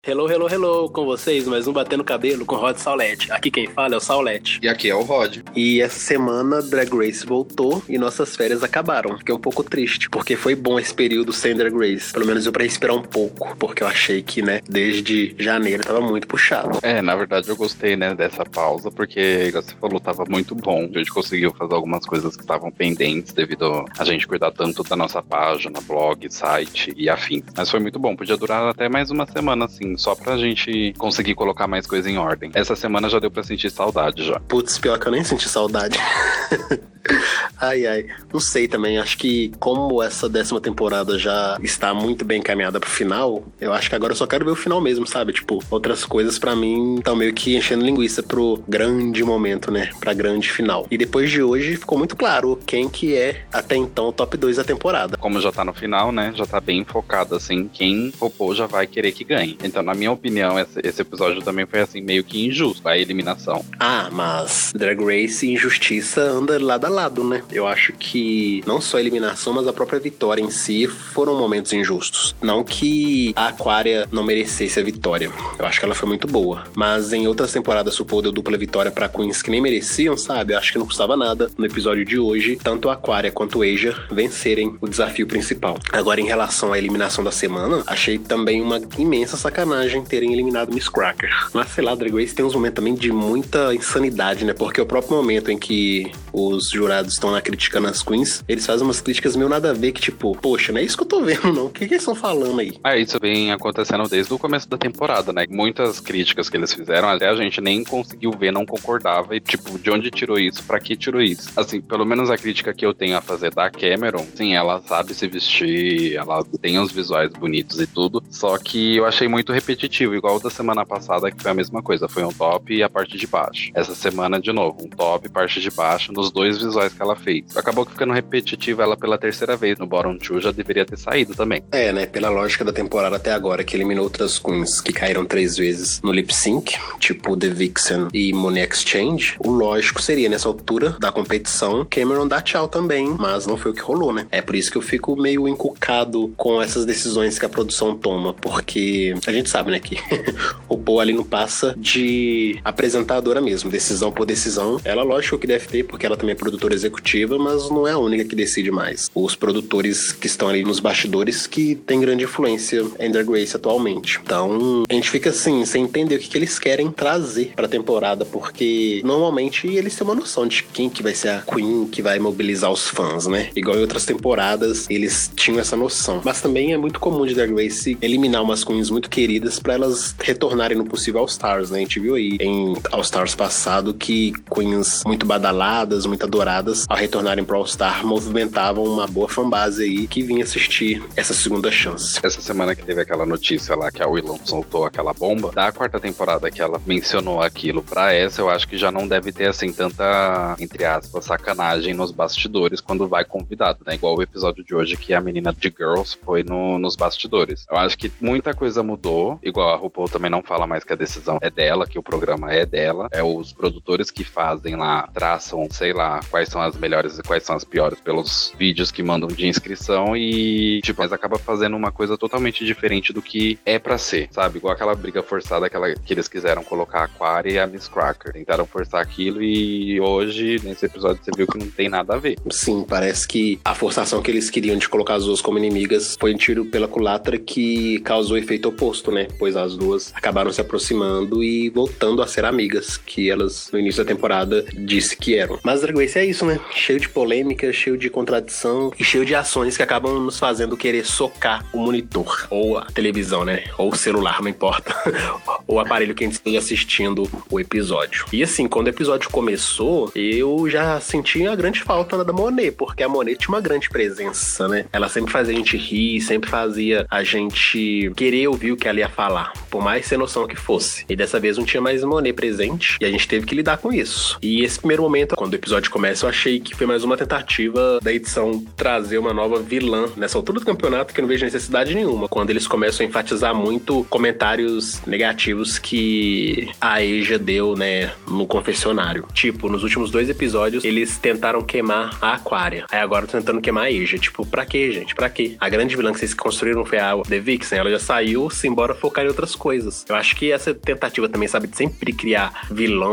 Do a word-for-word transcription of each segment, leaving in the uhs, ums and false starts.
Hello, hello, hello, com vocês, mais um Batendo Cabelo com Rod Saulete. Aqui quem fala é o Saulete. E aqui é o Rod. E essa semana Drag Race voltou e nossas férias acabaram. Fiquei um pouco triste, porque foi bom esse período sem Drag Race. Pelo menos eu pra respirar um pouco, porque eu achei que, né, desde janeiro tava muito puxado. É, na verdade eu gostei, né, dessa pausa, porque, igual você falou, tava muito bom. A gente conseguiu fazer algumas coisas que estavam pendentes devido a gente cuidar tanto da nossa página, blog, site e afim. Mas foi muito bom, podia durar até mais uma semana, assim, só pra gente conseguir colocar mais coisa em ordem. Essa semana já deu pra sentir saudade já. Putz, pior que eu nem senti saudade. Ai, ai. Não sei também, acho que como essa décima temporada já está muito bem encaminhada pro final, eu acho que agora eu só quero ver o final mesmo, sabe? Tipo, outras coisas pra mim estão meio que enchendo linguiça pro grande momento, né? Pra grande final. E depois de hoje ficou muito claro quem que é até então o top dois da temporada. Como já tá no final, né? Já tá bem focado, assim, quem roubou já vai querer que ganhe. Então, na minha opinião, esse, esse episódio também foi, assim, meio que injusto, a eliminação. Ah, mas Drag Race e injustiça anda lado a lado, né? Eu acho que não só a eliminação, mas a própria vitória em si foram momentos injustos. Não que a Aquaria não merecesse a vitória. Eu acho que ela foi muito boa. Mas em outras temporadas, supor, deu dupla vitória pra queens que nem mereciam, sabe? Eu acho que não custava nada no episódio de hoje, tanto a Aquaria quanto a Asia vencerem o desafio principal. Agora, em relação à eliminação da semana, achei também uma imensa sacanagem terem eliminado Miss Cracker. Mas, sei lá, Drag Race tem uns momentos também de muita insanidade, né? Porque o próprio momento em que os jurados estão lá criticando as queens, eles fazem umas críticas meio nada a ver, que tipo, poxa, não é isso que eu tô vendo, não. O que, que eles estão falando aí? Ah, isso vem acontecendo desde o começo da temporada, né? Muitas críticas que eles fizeram, até a gente nem conseguiu ver, não concordava. E, tipo, de onde tirou isso? Pra que tirou isso? Assim, pelo menos a crítica que eu tenho a fazer da Cameron, sim, ela sabe se vestir, ela tem os visuais bonitos e tudo, só que eu achei muito repetitivo, igual da semana passada, que foi a mesma coisa. Foi um top e a parte de baixo. Essa semana, de novo, um top e parte de baixo nos dois visuais que ela fez. Acabou que ficando repetitiva ela pela terceira vez no Bottom dois, já deveria ter saído também. É, né? Pela lógica da temporada até agora, que eliminou outras queens que caíram três vezes no lip sync, tipo The Vixen e Money Exchange, o lógico seria, nessa altura da competição, Cameron dar tchau também, mas não foi o que rolou, né? É por isso que eu fico meio encucado com essas decisões que a produção toma, porque a gente sabe, né, que o Paul ali não passa de apresentadora mesmo, decisão por decisão. Ela, lógico que deve ter, porque ela também é produtora executiva, mas não é a única que decide mais. Os produtores que estão ali nos bastidores que têm grande influência em Drag Race atualmente. Então, a gente fica assim, sem entender o que, que eles querem trazer pra temporada, porque normalmente eles têm uma noção de quem que vai ser a Queen que vai mobilizar os fãs, né? Igual em outras temporadas, eles tinham essa noção. Mas também é muito comum de Drag Race eliminar umas Queens muito queridas pra elas retornarem no possível All Stars, né? A gente viu aí em All Stars passado que Queens muito badaladas, muito adoradas, ao retornarem pro All Star, movimentavam uma boa fanbase aí que vinha assistir essa segunda chance. Essa semana que teve aquela notícia lá que a Willow soltou aquela bomba, da quarta temporada que ela mencionou aquilo, pra essa eu acho que já não deve ter assim tanta, entre aspas, sacanagem nos bastidores quando vai convidado, né? Igual o episódio de hoje que a menina de Girls foi no, nos bastidores. Eu acho que muita coisa mudou, igual a RuPaul também não fala mais que a decisão é dela, que o programa é dela, é os produtores que fazem lá, traçam, sei lá, quais são as melhores e quais são as piores pelos vídeos que mandam de inscrição e, tipo, mas acaba fazendo uma coisa totalmente diferente do que é pra ser, sabe? Igual aquela briga forçada aquela, que eles quiseram colocar a Aquaria e a Miss Cracker. Tentaram forçar aquilo e hoje, nesse episódio, você viu que não tem nada a ver. Sim, parece que a forçação que eles queriam de colocar as duas como inimigas foi um tiro pela culatra que causou efeito oposto, né? Pois as duas acabaram se aproximando e voltando a ser amigas, que elas, no início da temporada, disse que eram. Mas Drag Race é isso, né? Cheio de polêmica, cheio de contradição e cheio de ações que acabam nos fazendo querer socar o monitor, ou a televisão, né? Ou o celular, não importa. Ou o aparelho que a gente esteja assistindo o episódio. E assim, quando o episódio começou, eu já senti a grande falta da Monet, porque a Monet tinha uma grande presença, né? Ela sempre fazia a gente rir, sempre fazia a gente querer ouvir o que ela ia falar, por mais sem noção que fosse. E dessa vez não tinha mais Monet presente, e a gente teve que lidar com isso. E esse primeiro momento, quando o episódio começa, eu achei que foi mais uma tentativa da edição trazer uma nova vilã nessa altura do campeonato, que eu não vejo necessidade nenhuma, quando eles começam a enfatizar muito comentários negativos que a Asia deu, né, no confessionário. Tipo, nos últimos dois episódios, eles tentaram queimar a Aquaria. Aí agora estão tentando queimar a Asia. Tipo, pra quê, gente? Pra quê? A grande vilã que vocês construíram foi a The Vixen. Ela já saiu, se embora focar em outras coisas. Eu acho que essa tentativa também, sabe, de sempre criar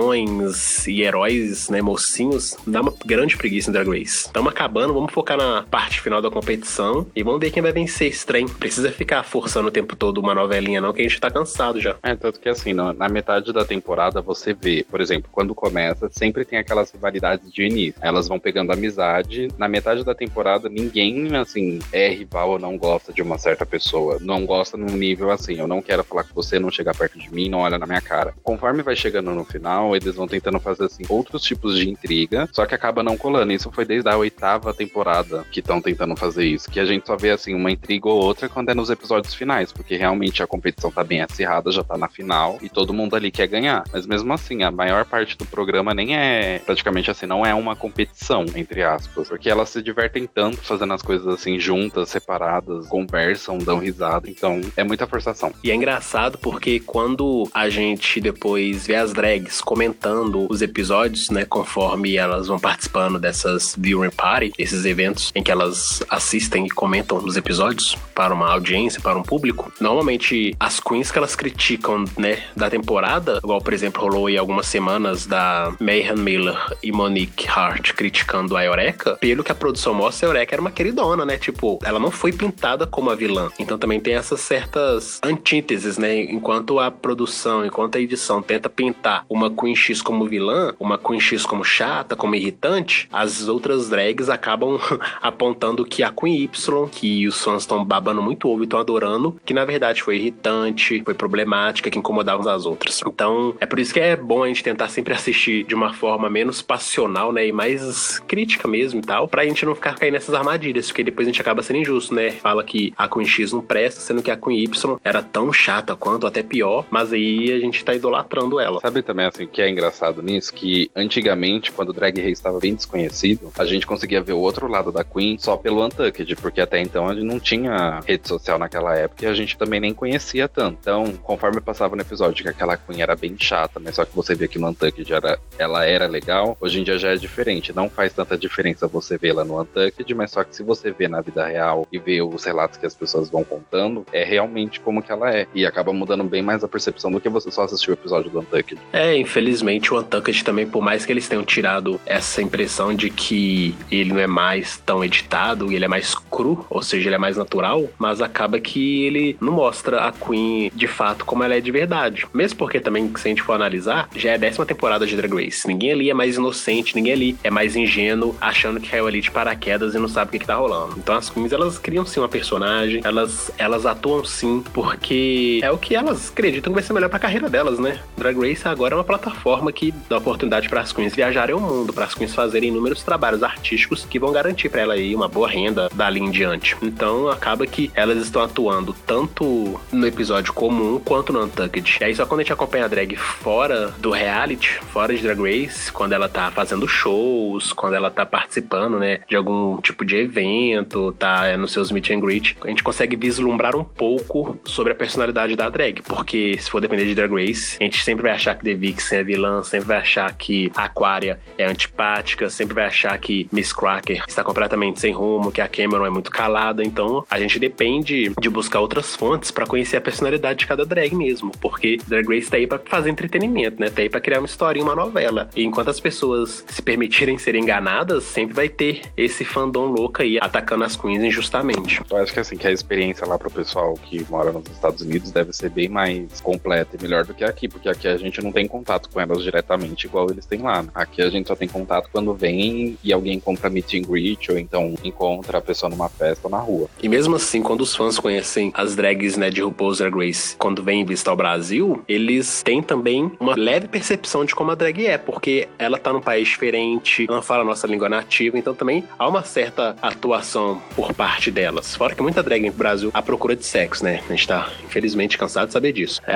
vilões e heróis, né, mocinhos, dá uma grande preguiça em Drag Race. Estamos acabando, vamos focar na parte final da competição e vamos ver quem vai vencer esse trem. Precisa ficar forçando o tempo todo uma novelinha não, que a gente tá cansado já. É, tanto que assim, no, na metade da temporada você vê, por exemplo, quando começa, sempre tem aquelas rivalidades de início. Elas vão pegando amizade. Na metade da temporada, ninguém, assim, é rival ou não gosta de uma certa pessoa. Não gosta num nível assim, eu não quero falar com você, não chegar perto de mim, não olha na minha cara. Conforme vai chegando no final, eles vão tentando fazer, assim, outros tipos de intriga, só que acaba não colando. Isso foi desde a oitava temporada que estão tentando fazer isso, que a gente só vê, assim, uma intriga ou outra quando é nos episódios finais, porque realmente a competição tá bem acirrada, já tá na final, e todo mundo ali quer ganhar. Mas mesmo assim, a maior parte do programa nem é, praticamente assim, não é uma competição, entre aspas, porque elas se divertem tanto fazendo as coisas assim, juntas, separadas, conversam, dão risada, então é muita forçação. E é engraçado porque quando a gente depois vê as drags comentando os episódios, né, conforme elas vão participando dessas viewing party, esses eventos em que elas assistem e comentam os episódios para uma audiência, para um público, normalmente as queens que elas criticam, né, da temporada, igual por exemplo rolou aí algumas semanas da Mayhem Miller e Monique Hart criticando a Eureka, pelo que a produção mostra, a Eureka era uma queridona, né, tipo, ela não foi pintada como a vilã, então também tem essas certas antíteses, né, enquanto a produção, enquanto a edição tenta pintar uma Queen X como vilã, uma Queen X como chata, como irritante, as outras drags acabam apontando que a Queen Y, que os fãs estão babando muito ovo e estão adorando, que na verdade foi irritante, foi problemática, que incomodava umas às outras. Então, é por isso que é bom a gente tentar sempre assistir de uma forma menos passional, né, e mais crítica mesmo e tal, pra gente não ficar caindo nessas armadilhas, porque depois a gente acaba sendo injusto, né? Fala que a Queen X não presta, sendo que a Queen Y era tão chata quanto, até pior, mas aí a gente tá idolatrando ela. Sabe também, assim, o que é engraçado nisso? Que antigamente, quando o Drag Race estava bem desconhecido, a gente conseguia ver o outro lado da Queen só pelo Untucked, porque até então a gente não tinha rede social naquela época e a gente também nem conhecia tanto. Então, conforme passava no episódio que aquela Queen era bem chata, mas só que você via que no Untucked era, ela era legal, hoje em dia já é diferente. Não faz tanta diferença você vê-la no Untucked, mas só que se você vê na vida real e vê os relatos que as pessoas vão contando, é realmente como que ela é. E acaba mudando bem mais a percepção do que você só assistir o episódio do Untucked. É, infelizmente o Untucked também, por mais que eles tenham tirado essa impressão de que ele não é mais tão editado, ele é mais cru, ou seja, ele é mais natural, mas acaba que ele não mostra a Queen de fato como ela é de verdade. Mesmo porque também, se a gente for analisar, já é a décima temporada de Drag Race. Ninguém ali é mais inocente, ninguém ali é mais ingênuo, achando que caiu ali de paraquedas e não sabe o que, que tá rolando. Então as Queens, elas criam sim uma personagem, elas, elas atuam sim, porque é o que elas acreditam que vai ser melhor pra carreira delas, né? Drag Race agora é uma plataforma que dá oportunidade para as Queens viajarem ao mundo, para as Queens fazerem inúmeros trabalhos artísticos que vão garantir pra ela aí uma boa renda dali em diante. Então acaba que elas estão atuando tanto no episódio comum quanto no Untucked. E aí só quando a gente acompanha a drag fora do reality, fora de Drag Race, quando ela tá fazendo shows, quando ela tá participando, né, de algum tipo de evento, tá é, nos seus meet and greet, a gente consegue vislumbrar um pouco sobre a personalidade da drag, porque se for depender de Drag Race, a gente sempre vai achar que The Vixen é vilã, sempre vai achar que a Aquaria é antipática, sempre vai achar que Miss Cracker está completamente sem rumo, que a Cameron é muito calada. Então a gente depende de buscar outras fontes pra conhecer a personalidade de cada drag mesmo, porque Drag Race tá aí pra fazer entretenimento, né? Tá aí pra criar uma historinha, uma novela. E enquanto as pessoas se permitirem ser enganadas, sempre vai ter esse fandom louco aí atacando as queens injustamente. Eu acho que assim, que a experiência lá pro pessoal que mora nos Estados Unidos deve ser bem mais completa e melhor do que aqui, porque aqui a gente não tem contato com elas diretamente igual eles têm lá, né? Aqui a gente só tem contato quando vem e alguém compra meet and greet ou então encontra a pessoa numa festa ou na rua. E mesmo assim, quando os fãs conhecem as drags, né, de RuPaul's Drag Race, quando vêm visitar o Brasil, eles têm também uma leve percepção de como a drag é, porque ela tá num país diferente, não fala a nossa língua nativa, então também há uma certa atuação por parte delas. Fora que muita drag no Brasil à procura de sexo, né? A gente tá, infelizmente, cansado de saber disso. Elas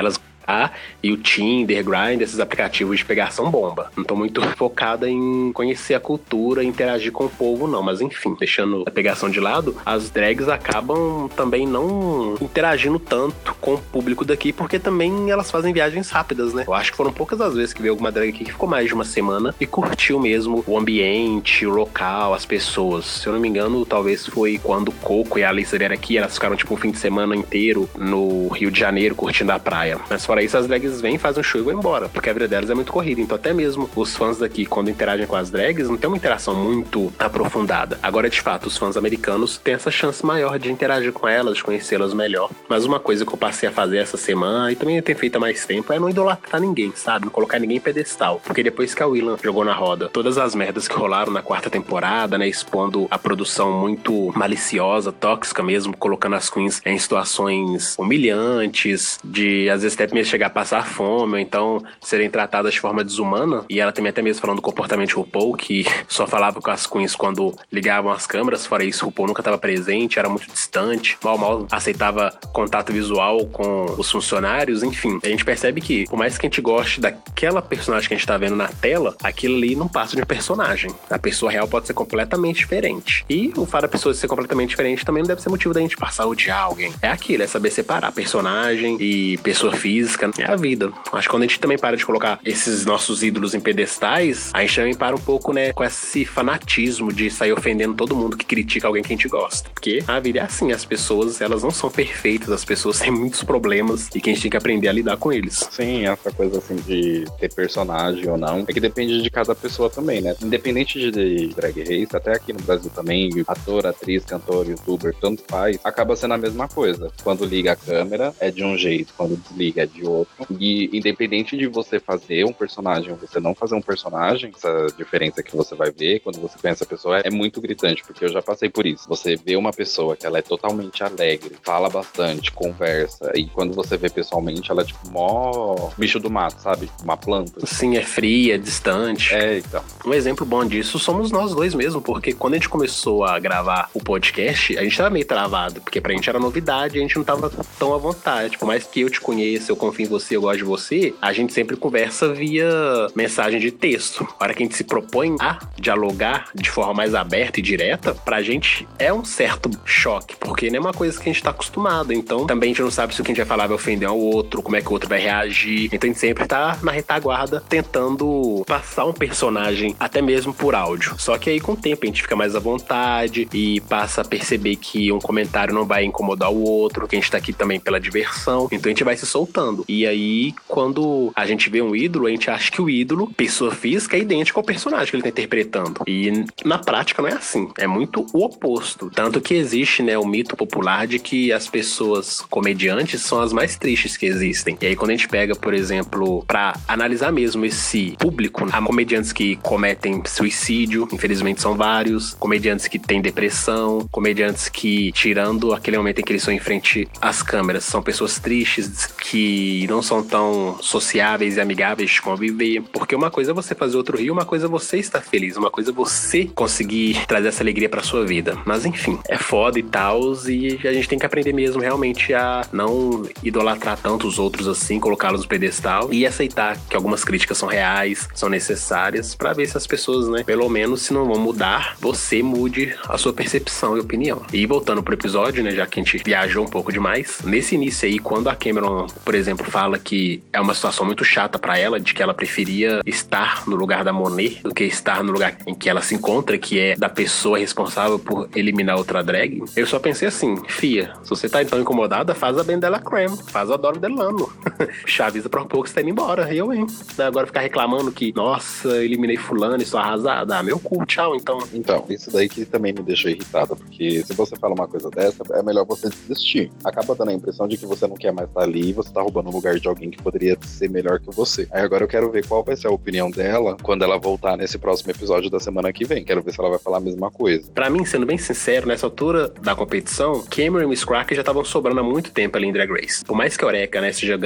Ah, e o Tinder, Grindr, esses aplicativos de pegação bomba. Não tô muito focada em conhecer a cultura, interagir com o povo, não. Mas enfim, deixando a pegação de lado, as drags acabam também não interagindo tanto com o público daqui, porque também elas fazem viagens rápidas, né? Eu acho que foram poucas as vezes que veio alguma drag aqui que ficou mais de uma semana e curtiu mesmo o ambiente, o local, as pessoas. Se eu não me engano, talvez foi quando o Coco e a Alissa vieram aqui, elas ficaram tipo um fim de semana inteiro no Rio de Janeiro curtindo a praia. Mas fora isso, as drags vêm, fazem um show e vão embora, porque a vida delas é muito corrida. Então até mesmo os fãs daqui, quando interagem com as drags, não tem uma interação muito aprofundada. Agora, de fato, os fãs americanos têm essa chance maior de interagir com elas, de conhecê-las melhor. Mas uma coisa que eu passei a fazer essa semana, e também tenho feito há mais tempo, é não idolatrar ninguém, sabe? Não colocar ninguém em pedestal. Porque depois que a Willam jogou na roda todas as merdas que rolaram na quarta temporada, né, expondo a produção muito maliciosa, tóxica mesmo, colocando as queens em situações humilhantes, de às vezes até mesmo chegar a passar fome, ou então serem tratadas de forma desumana. E ela também até mesmo falando do comportamento de RuPaul, que só falava com as queens quando ligavam as câmeras. Fora isso, RuPaul nunca estava presente, era muito distante, mal mal aceitava contato visual com os funcionários. Enfim, a gente percebe que, por mais que a gente goste daquela personagem que a gente tá vendo na tela, aquilo ali não passa de um personagem. A pessoa real pode ser completamente diferente. E o fato da pessoa ser completamente diferente também não deve ser motivo da gente passar a odiar alguém. É aquilo, é saber separar personagem e pessoa física. É a vida. Acho que quando a gente também para de colocar esses nossos ídolos em pedestais, a gente também para um pouco, né, com esse fanatismo de sair ofendendo todo mundo que critica alguém que a gente gosta. Porque a vida é assim, as pessoas, elas não são perfeitas, as pessoas têm muitos problemas e que a gente tem que aprender a lidar com eles. Sim, essa coisa assim de ter personagem ou não, é que depende de cada pessoa também, né? Independente de Drag Race, até aqui no Brasil também, ator, atriz, cantor, youtuber, tanto faz, acaba sendo a mesma coisa. Quando liga a câmera é de um jeito, quando desliga é de outro. E independente de você fazer um personagem ou você não fazer um personagem, essa diferença que você vai ver quando você conhece a pessoa é muito gritante, porque eu já passei por isso. Você vê uma pessoa que ela é totalmente alegre, fala bastante, conversa, e quando você vê pessoalmente, ela é tipo mó bicho do mato, sabe? Uma planta. Sim, é fria, é distante. É, então. Um exemplo bom disso somos nós dois mesmo, porque quando a gente começou a gravar o podcast, a gente tava meio travado, porque pra gente era novidade, a gente não tava tão à vontade. Por mais que eu te conheça, eu confio em você, eu gosto de você, a gente sempre conversa via mensagem de texto. A hora que a gente se propõe a dialogar de forma mais aberta e direta, pra gente é um certo choque, porque não é uma coisa que a gente tá acostumado. Então, também a gente não sabe se o que a gente vai falar vai ofender ao outro, como é que o outro vai reagir. Então, a gente sempre tá na retaguarda tentando passar um personagem, até mesmo por áudio. Só que aí, com o tempo, a gente fica mais à vontade e passa a perceber que um comentário não vai incomodar o outro, que a gente tá aqui também pela diversão. Então, a gente vai se soltando. E aí, quando a gente vê um ídolo, a gente acha que o ídolo, pessoa física, é idêntico ao personagem que ele tá interpretando. E na prática não é assim. É muito o oposto. Tanto que existe, né, o mito popular de que as pessoas comediantes são as mais tristes que existem. E aí, quando a gente pega, por exemplo, pra analisar mesmo esse público, há comediantes que cometem suicídio, infelizmente são vários, comediantes que têm depressão, comediantes que, tirando aquele momento em que eles estão em frente às câmeras, são pessoas tristes, que não são tão sociáveis e amigáveis de conviver. Porque uma coisa é você fazer outro rir, uma coisa é você estar feliz, uma coisa é você conseguir trazer essa alegria pra sua vida. Mas enfim, é foda e tal, e a gente tem que aprender mesmo realmente a não idolatrar tanto os outros assim, colocá-los no pedestal e aceitar que algumas críticas são reais, são necessárias, pra ver se as pessoas, né, pelo menos se não vão mudar, você mude a sua percepção e opinião. E voltando pro episódio, né, já que a gente viajou um pouco demais, nesse início aí, quando a Cameron, por exemplo, fala que é uma situação muito chata pra ela, de que ela preferia estar no lugar da Monet do que estar no lugar em que ela se encontra, que é da pessoa responsável por eliminar outra drag, eu só pensei assim, fia, se você tá então incomodada, faz a Bendela Creme, faz a Adoro Delano. Chavisa pra um pouco você tá indo embora, eu, hein? Agora ficar reclamando que, nossa, eliminei fulano e sou arrasada, ah, meu cu, tchau, então. Então, isso daí que também me deixou irritada, porque se você fala uma coisa dessa, é melhor você desistir. Acaba dando a impressão de que você não quer mais estar ali e você tá roubando o lugar de alguém que poderia ser melhor que você. Aí agora eu quero ver qual vai ser a opinião dela quando ela voltar nesse próximo episódio da semana que vem. Quero ver se ela vai falar a mesma coisa. Pra mim, sendo bem sincero, nessa altura da competição, Cameron e Miss Cracker já estavam sobrando há muito tempo ali em Drag Race. Por mais que a Eureka, né, seja grande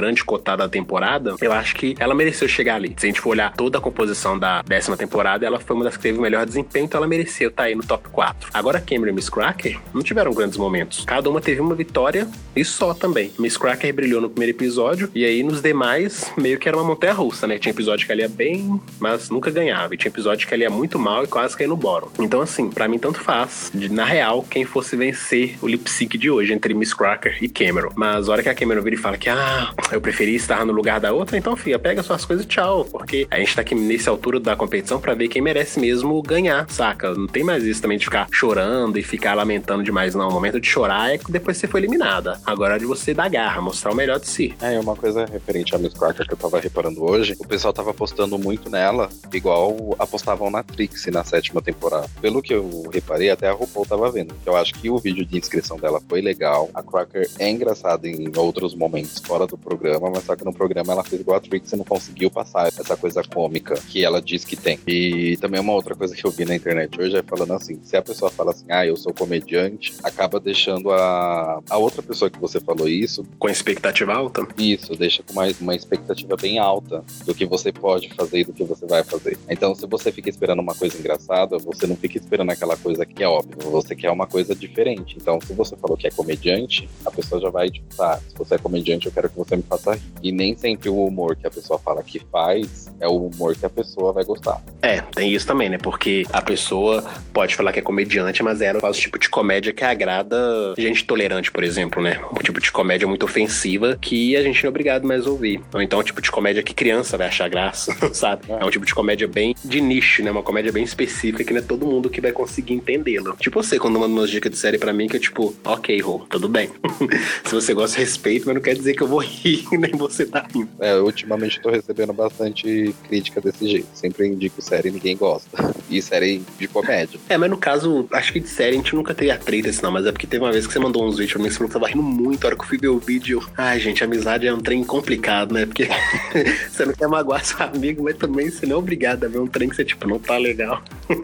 grande cotada da temporada, eu acho que ela mereceu chegar ali. Se a gente for olhar toda a composição da décima temporada, ela foi uma das que teve o melhor desempenho, então ela mereceu estar aí no top quatro. Agora, Cameron e Miss Cracker não tiveram grandes momentos. Cada uma teve uma vitória e só também. Miss Cracker brilhou no primeiro episódio, e aí nos demais, meio que era uma montanha-russa, né? Tinha episódio que ela ia bem, mas nunca ganhava. E tinha episódio que ela ia muito mal e quase caiu no bottom. Então, assim, pra mim tanto faz, de, na real, quem fosse vencer o lip sync de hoje entre Miss Cracker e Cameron. Mas a hora que a Cameron vira e fala que, ah, eu preferi estar no lugar da outra, então, filha, pega suas coisas e tchau. Porque a gente tá aqui nessa altura da competição pra ver quem merece mesmo ganhar, saca? Não tem mais isso também de ficar chorando e ficar lamentando demais, não. O momento de chorar é que depois você foi eliminada. Agora é de você dar garra, mostrar o melhor de si. É, uma coisa referente a Miss Cracker que eu tava reparando hoje, o pessoal tava apostando muito nela, igual apostavam na Trixie na sétima temporada. Pelo que eu reparei, até a RuPaul tava vendo, que eu acho que o vídeo de inscrição dela foi legal. A Cracker é engraçada em outros momentos fora do programa, mas só que no programa ela fez igual a Trixie e não conseguiu passar essa coisa cômica que ela diz que tem. E também uma outra coisa que eu vi na internet hoje é falando assim, se a pessoa fala assim, ah, eu sou comediante, acaba deixando a, a outra pessoa que você falou isso... Com expectativa alta? Isso, deixa com uma, uma expectativa bem alta do que você pode fazer e do que você vai fazer. Então, se você fica esperando uma coisa engraçada, você não fica esperando aquela coisa que é óbvia, você quer uma coisa diferente. Então, se você falou que é comediante, a pessoa já vai, tipo, tá, se você é comediante, eu quero que você me faça rir. E nem sempre o humor que a pessoa fala que faz é o humor que a pessoa vai gostar. É, tem isso também, né? Porque a pessoa pode falar que é comediante, mas ela faz o tipo de comédia que agrada gente tolerante, por exemplo, né? Um tipo de comédia muito ofensiva que a gente não é obrigado mais a ouvir. Ou então, um tipo de comédia que criança vai achar graça, sabe? É um tipo de comédia bem de nicho, né? Uma comédia bem específica que não é todo mundo que vai conseguir entendê-la. Tipo você, quando manda umas dicas de série pra mim, que é tipo, ok, Rô, tudo bem. Se você gosta, respeito, mas não quer dizer que eu vou rir, nem você tá rindo. É, ultimamente eu tô recebendo bastante crítica desse jeito. Sempre indico série e ninguém gosta. E série de comédia. É, mas no caso, acho que de série a gente nunca teve a treta assim, não. Mas é porque teve uma vez que você mandou uns vídeos pra mim, você falou que tava rindo muito. A hora que eu fui ver o vídeo, ai, gente, amizade é um trem complicado, né? Porque você não quer magoar seu amigo, mas também você não é obrigado a ver um trem que você, tipo, não tá legal.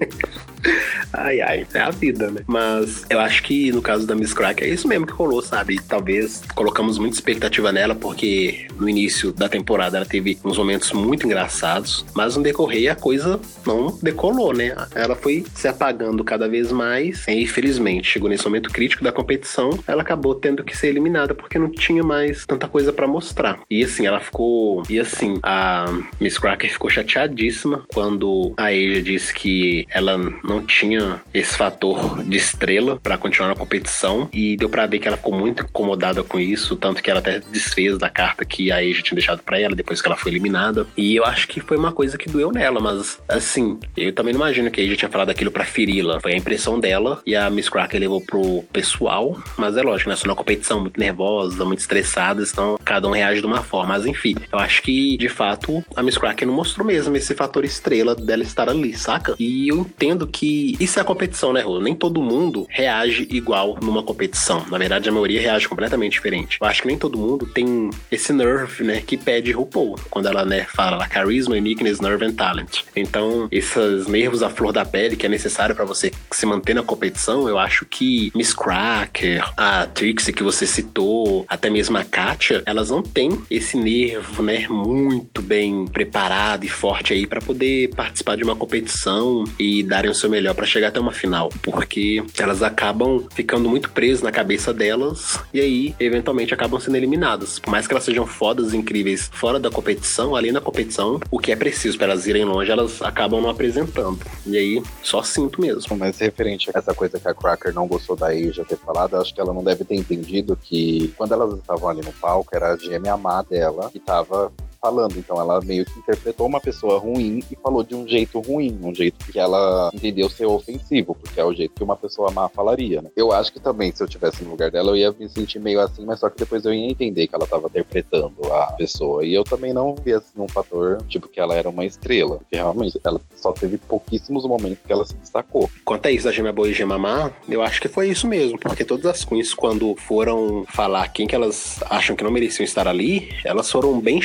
Ai, ai, é a vida, né? Mas eu acho que no caso da Miss Cracker é isso mesmo que rolou, sabe? Talvez colocamos muita expectativa nela, porque no início da temporada ela teve uns momentos muito engraçados, mas no decorrer a coisa não decolou, né? Ela foi se apagando cada vez mais e infelizmente chegou nesse momento crítico da competição, ela acabou tendo que ser eliminada porque não tinha mais tanta coisa pra mostrar. E assim, ela ficou... E assim, a Miss Cracker ficou chateadíssima quando a Asia disse que ela não tinha esse fator de estrela pra continuar na competição, e deu pra ver que ela ficou muito incomodada com isso, tanto que ela até desfez da carta que a Asia tinha deixado pra ela depois que ela foi eliminada. E eu acho que foi uma coisa que doeu nela, mas assim, eu também não imagino que a Asia tinha falado aquilo pra feri-la. Foi a impressão dela e a Miss Cracker levou pro pessoal, mas é lógico, né? Só na competição muito nervosa, muito estressada, então cada um reage de uma forma. Mas enfim, eu acho que de fato a Miss Cracker não mostrou mesmo esse fator estrela dela estar ali, saca? E eu entendo que isso é a competição, né, Rô? Nem todo mundo reage igual numa competição. Na verdade, a maioria reage completamente diferente. Eu acho que nem todo mundo tem esse nerve, né, que pede RuPaul. Quando ela, né, fala lá, charisma, uniqueness, nerve and talent. Então, esses nervos à flor da pele que é necessário pra você se manter na competição, eu acho que Miss Cracker, a Trixie que você citou, até mesmo a Katya, elas não têm esse nervo, né, muito bem preparado e forte aí pra poder participar de uma competição e darem o seu melhor pra chegar até uma final, porque elas acabam ficando muito presas na cabeça delas e aí, eventualmente, acabam sendo eliminadas. Por mais que elas sejam fodas, incríveis fora da competição, ali na competição, o que é preciso pra elas irem longe, elas acabam não apresentando. E aí, só sinto mesmo. Mas referente a essa coisa que a Cracker não gostou da Asia ter falado, acho que ela não deve ter entendido que quando elas estavam ali no palco, era a gêmea má dela que tava falando, então ela meio que interpretou uma pessoa ruim e falou de um jeito ruim, um jeito que ela entendeu ser ofensivo, porque é o jeito que uma pessoa má falaria, né? Eu acho que também, se eu tivesse no lugar dela, eu ia me sentir meio assim, mas só que depois eu ia entender que ela tava interpretando a pessoa, e eu também não vi assim um fator, tipo, que ela era uma estrela, porque realmente ela só teve pouquíssimos momentos que ela se destacou. Quanto a isso da gêmea boa e gêmea má, eu acho que foi isso mesmo, porque todas as queens, quando foram falar quem que elas acham que não mereciam estar ali, elas foram bem shady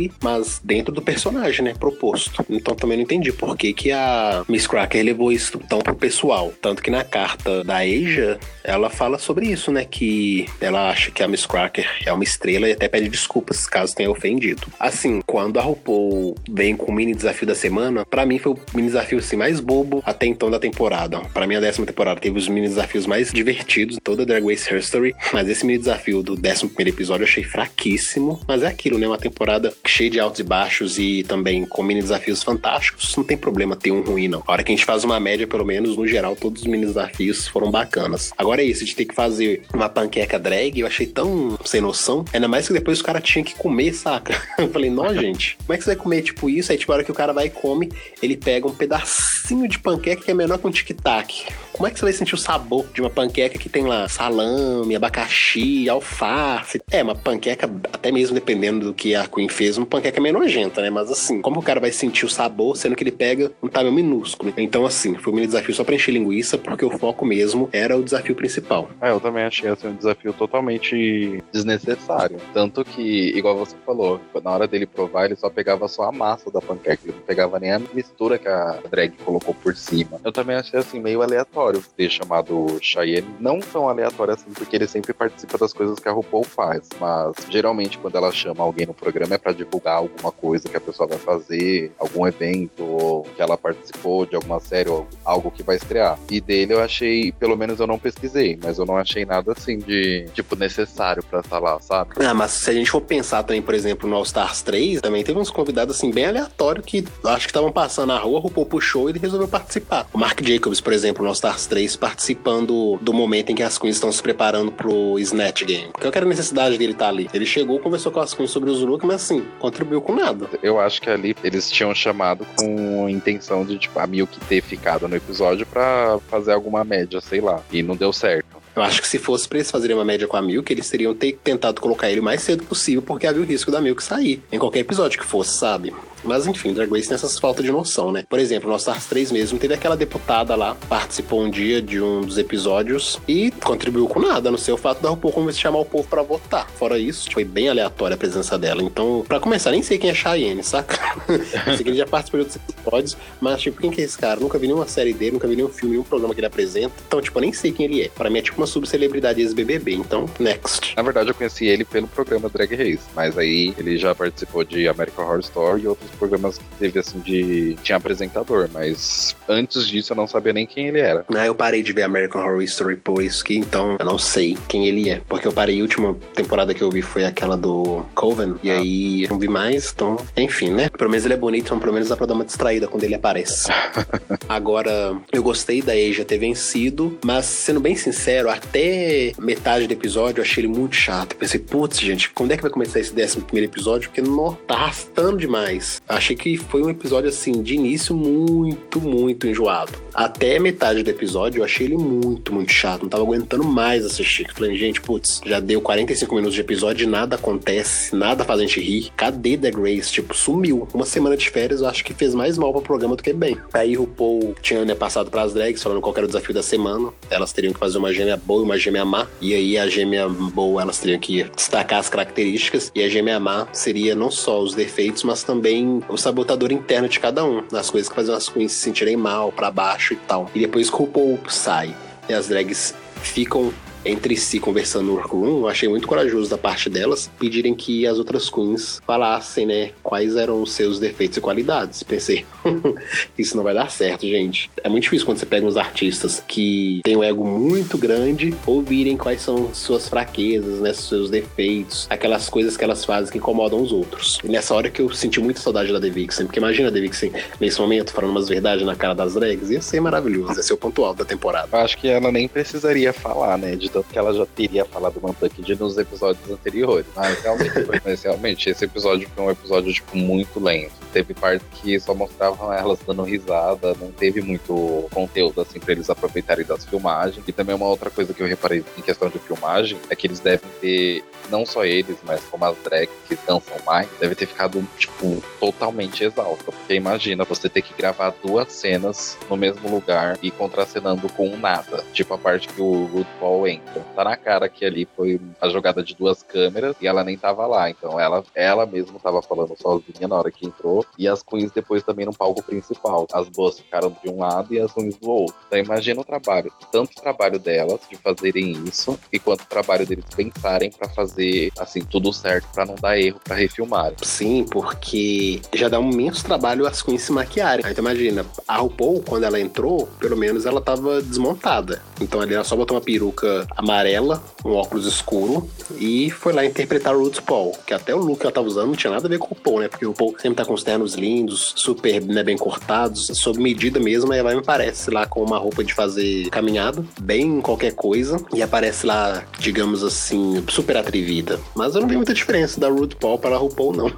ali, mas dentro do personagem, né, proposto. Então também não entendi por que que a Miss Cracker levou isso tão pro pessoal. Tanto que na carta da Asia, ela fala sobre isso, né, que ela acha que a Miss Cracker é uma estrela e até pede desculpas caso tenha ofendido. Assim, quando a RuPaul vem com o mini desafio da semana, pra mim foi o mini desafio assim, mais bobo até então da temporada. Pra mim a décima temporada teve os mini desafios mais divertidos em toda a Drag Race History, mas esse mini desafio do décimo primeiro episódio eu achei fraquíssimo, mas é aquilo, né, uma temporada cheia de altos e baixos e também com mini desafios fantásticos, não tem problema ter um ruim não. A hora que a gente faz uma média, pelo menos no geral, todos os mini desafios foram bacanas. Agora é isso, de ter que fazer uma panqueca drag, eu achei tão sem noção, ainda mais que depois o cara tinha que comer, saca? Eu falei, não, gente, como é que você vai comer tipo isso? Aí tipo, a hora que o cara vai e come, ele pega um pedacinho de panqueca que é menor que um tic-tac. Como é que você vai sentir o sabor de uma panqueca que tem lá salame, abacaxi, alface? É, uma panqueca, até mesmo dependendo do que a Queen fez, uma panqueca meio nojenta, né? Mas assim, como o cara vai sentir o sabor, sendo que ele pega um tamanho minúsculo? Então assim, foi um mini desafio só pra encher linguiça, porque o foco mesmo era o desafio principal. É, eu também achei assim, um desafio totalmente desnecessário. Tanto que, igual você falou, na hora dele provar, ele só pegava só a massa da panqueca, ele não pegava nem a mistura que a drag colocou por cima. Eu também achei assim, meio aleatório ter chamado Cheyenne. Não tão aleatório assim, porque ele sempre participa das coisas que a RuPaul faz, mas geralmente quando ela chama alguém no programa é pra divulgar alguma coisa que a pessoa vai fazer, algum evento, ou que ela participou de alguma série, ou algo que vai estrear. E dele eu achei, pelo menos eu não pesquisei, mas eu não achei nada assim de, tipo, necessário pra estar lá, sabe? Ah, mas se a gente for pensar também, por exemplo, no All Stars três, também teve uns convidados assim bem aleatórios que acho que estavam passando na rua, a RuPaul puxou e ele resolveu participar. O Mark Jacobs, por exemplo, no All Stars três, participando do momento em que as queens estão se preparando pro Snatch Game. Qual que era a necessidade dele estar ali? Ele chegou, conversou com as queens sobre os looks, mas assim, contribuiu com nada. Eu acho que ali eles tinham chamado com a intenção de, tipo, a Milk ter ficado no episódio pra fazer alguma média, sei lá, e não deu certo. Eu acho que se fosse pra eles fazerem uma média com a Milk, eles teriam ter tentado colocar ele o mais cedo possível, porque havia o risco da Milk sair, em qualquer episódio que fosse, sabe? Mas enfim, Drag Race tem essas faltas de noção, né? Por exemplo, no All Stars três mesmo, teve aquela deputada lá, participou um dia de um dos episódios e contribuiu com nada, a não ser o fato da RuPaul começar a chamar o povo pra votar. Fora isso, foi bem aleatória a presença dela. Então, pra começar, nem sei quem é Cheyenne, saca? Eu sei que ele já participou de outros episódios, mas tipo, quem que é esse cara? Nunca vi nenhuma série dele, nunca vi nenhum filme, nenhum programa que ele apresenta. Então, tipo, eu nem sei quem ele é. Pra mim é tipo uma subcelebridade ex-B B B, então, next. Na verdade, eu conheci ele pelo programa Drag Race, mas aí ele já participou de American Horror Story e outros programas que teve, assim, de... tinha apresentador, mas antes disso eu não sabia nem quem ele era. Ah, eu parei de ver American Horror Story por isso que, então, eu não sei quem ele é, porque eu parei, a última temporada que eu vi foi aquela do Coven, e ah. aí eu não vi mais, então, enfim, né? Pelo menos ele é bonito, então pelo menos dá pra dar uma distraída quando ele aparece. Agora, eu gostei da Asia ter vencido, mas, sendo bem sincero, até metade do episódio eu achei ele muito chato. Eu pensei, putz, gente, quando é que vai começar esse décimo primeiro episódio? Porque, não, tá arrastando demais. Achei que foi um episódio, assim, de início muito, muito enjoado. Até metade do episódio eu achei ele muito, muito chato. Não tava aguentando mais assistir. Falei, gente, putz, já deu quarenta e cinco minutos de episódio e nada acontece, nada faz a gente rir. Cadê The Grace? Tipo, sumiu. Uma semana de férias eu acho que fez mais mal pro programa do que bem. Aí o RuPaul tinha, né, passado pras drags, falando qual era o desafio da semana. Elas teriam que fazer uma gêmea boa e uma gêmea má. E aí a gêmea boa, elas teriam que destacar as características. E a gêmea má seria não só os defeitos, mas também o sabotador interno de cada um. As coisas que faziam as queens se sentirem mal, pra baixo e tal. E depois que o RuPaul sai e as drags ficam entre si conversando no workroom, eu achei muito corajoso da parte delas pedirem que as outras queens falassem, né, quais eram os seus defeitos e qualidades. Pensei, isso não vai dar certo, gente. É muito difícil quando você pega uns artistas que têm um ego muito grande ouvirem quais são suas fraquezas, né, seus defeitos, aquelas coisas que elas fazem que incomodam os outros. E nessa hora que eu senti muita saudade da The Vixen, porque imagina a The Vixen nesse momento falando umas verdades na cara das drags, ia ser maravilhoso, ia ser o ponto alto da temporada. Eu acho que ela nem precisaria falar, né, de tanto que ela já teria falado Nantucket nos episódios anteriores. Mas realmente, mas realmente, esse episódio foi um episódio, tipo, muito lento. Teve partes que só mostravam elas dando risada, não teve muito conteúdo, assim, pra eles aproveitarem das filmagens. E também uma outra coisa que eu reparei em questão de filmagem é que eles devem ter, não só eles, mas como as drags que dançam mais, devem ter ficado, tipo, totalmente exausta. Porque imagina você ter que gravar duas cenas no mesmo lugar e contracenando com nada. Tipo a parte que o RuPaul entra. entra. Tá na cara que ali foi a jogada de duas câmeras e ela nem tava lá. Então ela, ela mesma tava falando sozinha na hora que entrou. E as queens depois também no palco principal. As boas ficaram de um lado e as ruins do outro. Então imagina o trabalho. Tanto o trabalho delas de fazerem isso, e quanto o trabalho deles pensarem pra fazer, assim, tudo certo, pra não dar erro, pra refilmarem. Sim, porque já dá um imenso trabalho as queens se maquiarem. Então imagina, a RuPaul, quando ela entrou, pelo menos ela tava desmontada. Então ali ela só botou uma peruca amarela, um óculos escuro, e foi lá interpretar o RuPaul, que até o look que ela tava usando não tinha nada a ver com o RuPaul, né? Porque o RuPaul sempre tá com os ternos lindos, super, né, bem cortados, sob medida mesmo, aí ela me aparece lá com uma roupa de fazer caminhada, bem qualquer coisa, e aparece lá, digamos assim, super atrevida. Mas eu não vi muita diferença da RuPaul para a RuPaul, não.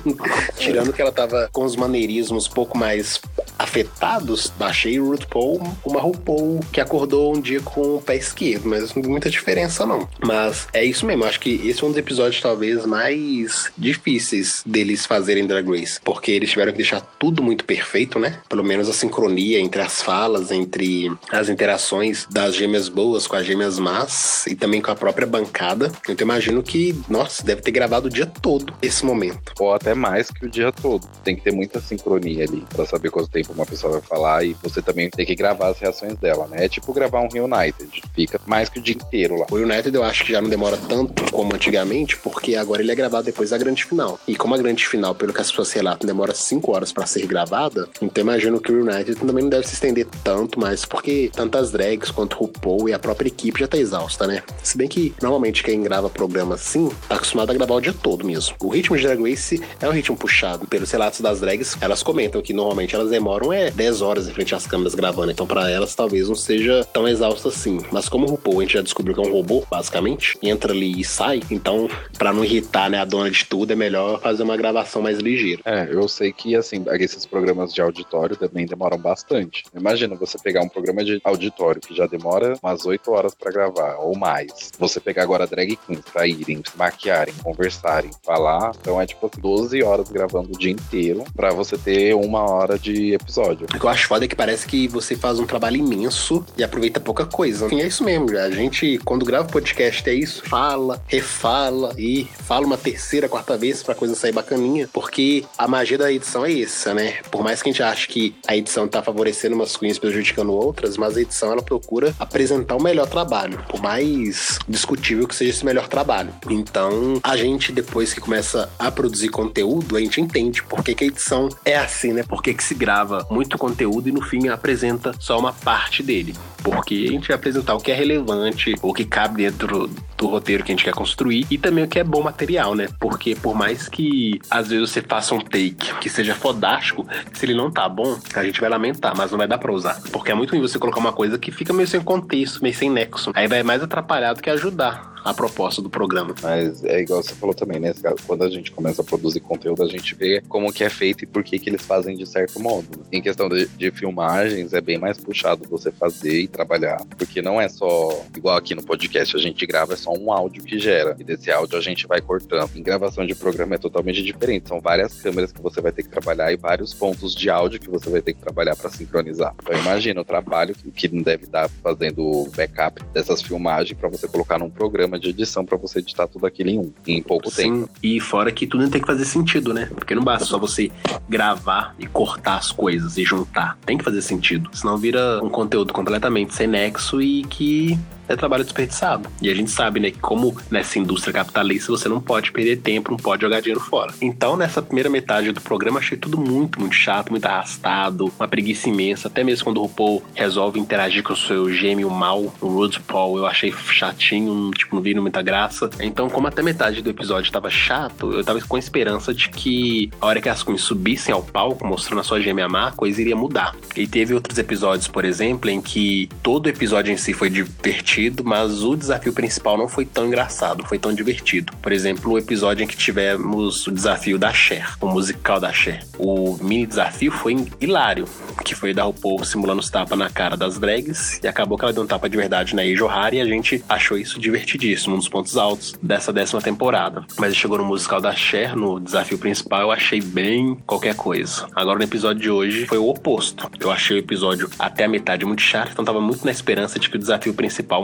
Tirando que ela tava com os maneirismos um pouco mais afetados, achei o RuPaul uma RuPaul que acordou um dia com o pé esquerdo, mas não vi muita diferença, não. Mas é isso mesmo, acho que esse é um dos episódios talvez mais difíceis deles fazerem Drag Race, porque eles tiveram que deixar tudo muito perfeito, né? Pelo menos a sincronia entre as falas, entre as interações das gêmeas boas com as gêmeas más e também com a própria bancada. Então eu imagino que, nossa, deve ter gravado o dia todo esse momento. Ou até mais que o dia todo. Tem que ter muita sincronia ali pra saber quanto tempo uma pessoa vai falar, e você também tem que gravar as reações dela, né? É tipo gravar um Reunited. Fica mais que o dia inteiro lá. O Reunited eu acho que já não demora tanto como antigamente, porque agora ele é gravado depois da grande final. E como a grande final, pelo que as pessoas relatam, demora cinco horas pra ser gravada, então imagino que o Reunited também não deve se estender tanto mais, porque tantas drags quanto o RuPaul e a própria equipe já tá exausta, né? Se bem que, normalmente, quem grava programa assim, tá acostumado a gravar o dia todo mesmo. O ritmo de Drag Race é um ritmo puxado. Pelos relatos das drags, elas comentam que normalmente elas demoram é dez horas em frente às câmeras gravando, então pra elas talvez não seja tão exausta assim. Mas como o RuPaul a gente já descobriu que é um robô, basicamente, entra ali e sai, então pra não irritar, né, a dona de tudo, é melhor fazer uma gravação mais ligeira. É, eu sei que, assim, esses programas de auditório também demoram bastante. Imagina você pegar um programa de auditório que já demora umas oito horas pra gravar, ou mais. Você pegar agora drag queens pra irem, se maquiarem, conversarem, falar, então é tipo doze horas gravando o dia inteiro pra você ter uma hora de episódio. O que eu acho foda é que parece que você faz um trabalho imenso e aproveita pouca coisa. Enfim, é isso mesmo. A gente, quando grava podcast, é isso. Fala, refala e fala uma terceira, quarta vez pra coisa sair bacaninha. Porque a magia da edição é essa, né? Por mais que a gente ache que a edição tá favorecendo umas queens prejudicando outras, mas a edição, ela procura apresentar o melhor trabalho. Por mais discutível que seja esse melhor trabalho. Então, a gente, depois que começa a produzir conteúdo, a gente entende por que que a edição é assim, né? Por que que se grava muito conteúdo e no fim apresenta só uma parte dele. Porque a gente vai apresentar o que é relevante, o que cabe dentro do roteiro que a gente quer construir e também o que é bom material, né? Porque por mais que às vezes você faça um take que seja fodástico, se ele não tá bom, a gente vai lamentar, mas não vai dar pra usar. Porque é muito ruim você colocar uma coisa que fica meio sem contexto, meio sem nexo. Aí vai mais atrapalhar do que ajudar a proposta do programa. Mas é igual você falou também, né? Quando a gente começa a produzir conteúdo, a gente vê como que é feito e por que que eles fazem de certo modo. Em questão de, de filmagens, é bem mais puxado você fazer e trabalhar. Porque não é só, igual aqui no podcast, a gente grava, é só um áudio que gera. E desse áudio a gente vai cortando. Em gravação de programa é totalmente diferente. São várias câmeras que você vai ter que trabalhar e vários pontos de áudio que você vai ter que trabalhar para sincronizar. Então imagina o trabalho que não deve dar fazendo backup dessas filmagens para você colocar num programa de edição pra você editar tudo aquilo em um, em pouco Sim, tempo. E fora que tudo tem que fazer sentido, né? Porque não basta só você gravar e cortar as coisas e juntar. Tem que fazer sentido. Senão vira um conteúdo completamente sem nexo e que é trabalho desperdiçado. E a gente sabe, né, que como nessa indústria capitalista você não pode perder tempo, não pode jogar dinheiro fora. Então, nessa primeira metade do programa, achei tudo muito, muito chato, muito arrastado, uma preguiça imensa. Até mesmo quando o RuPaul resolve interagir com o seu gêmeo mal, o RuPaul, eu achei chatinho, tipo, não vi muita graça. Então, como até metade do episódio tava chato, eu tava com a esperança de que a hora que as queens subissem ao palco, mostrando a sua gêmea má, a coisa iria mudar. E teve outros episódios, por exemplo, em que todo o episódio em si foi divertido, mas o desafio principal não foi tão engraçado, foi tão divertido. Por exemplo, o episódio em que tivemos o desafio da Cher, o musical da Cher. O mini desafio foi hilário, que foi dar o povo simulando os tapas na cara das drags, e acabou que ela deu um tapa de verdade na Asia O'Hara, e a gente achou isso divertidíssimo, um dos pontos altos dessa décima temporada. Mas chegou no musical da Cher, no desafio principal, eu achei bem qualquer coisa. Agora no episódio de hoje foi o oposto. Eu achei o episódio até a metade muito chato, então tava muito na esperança de que o desafio principal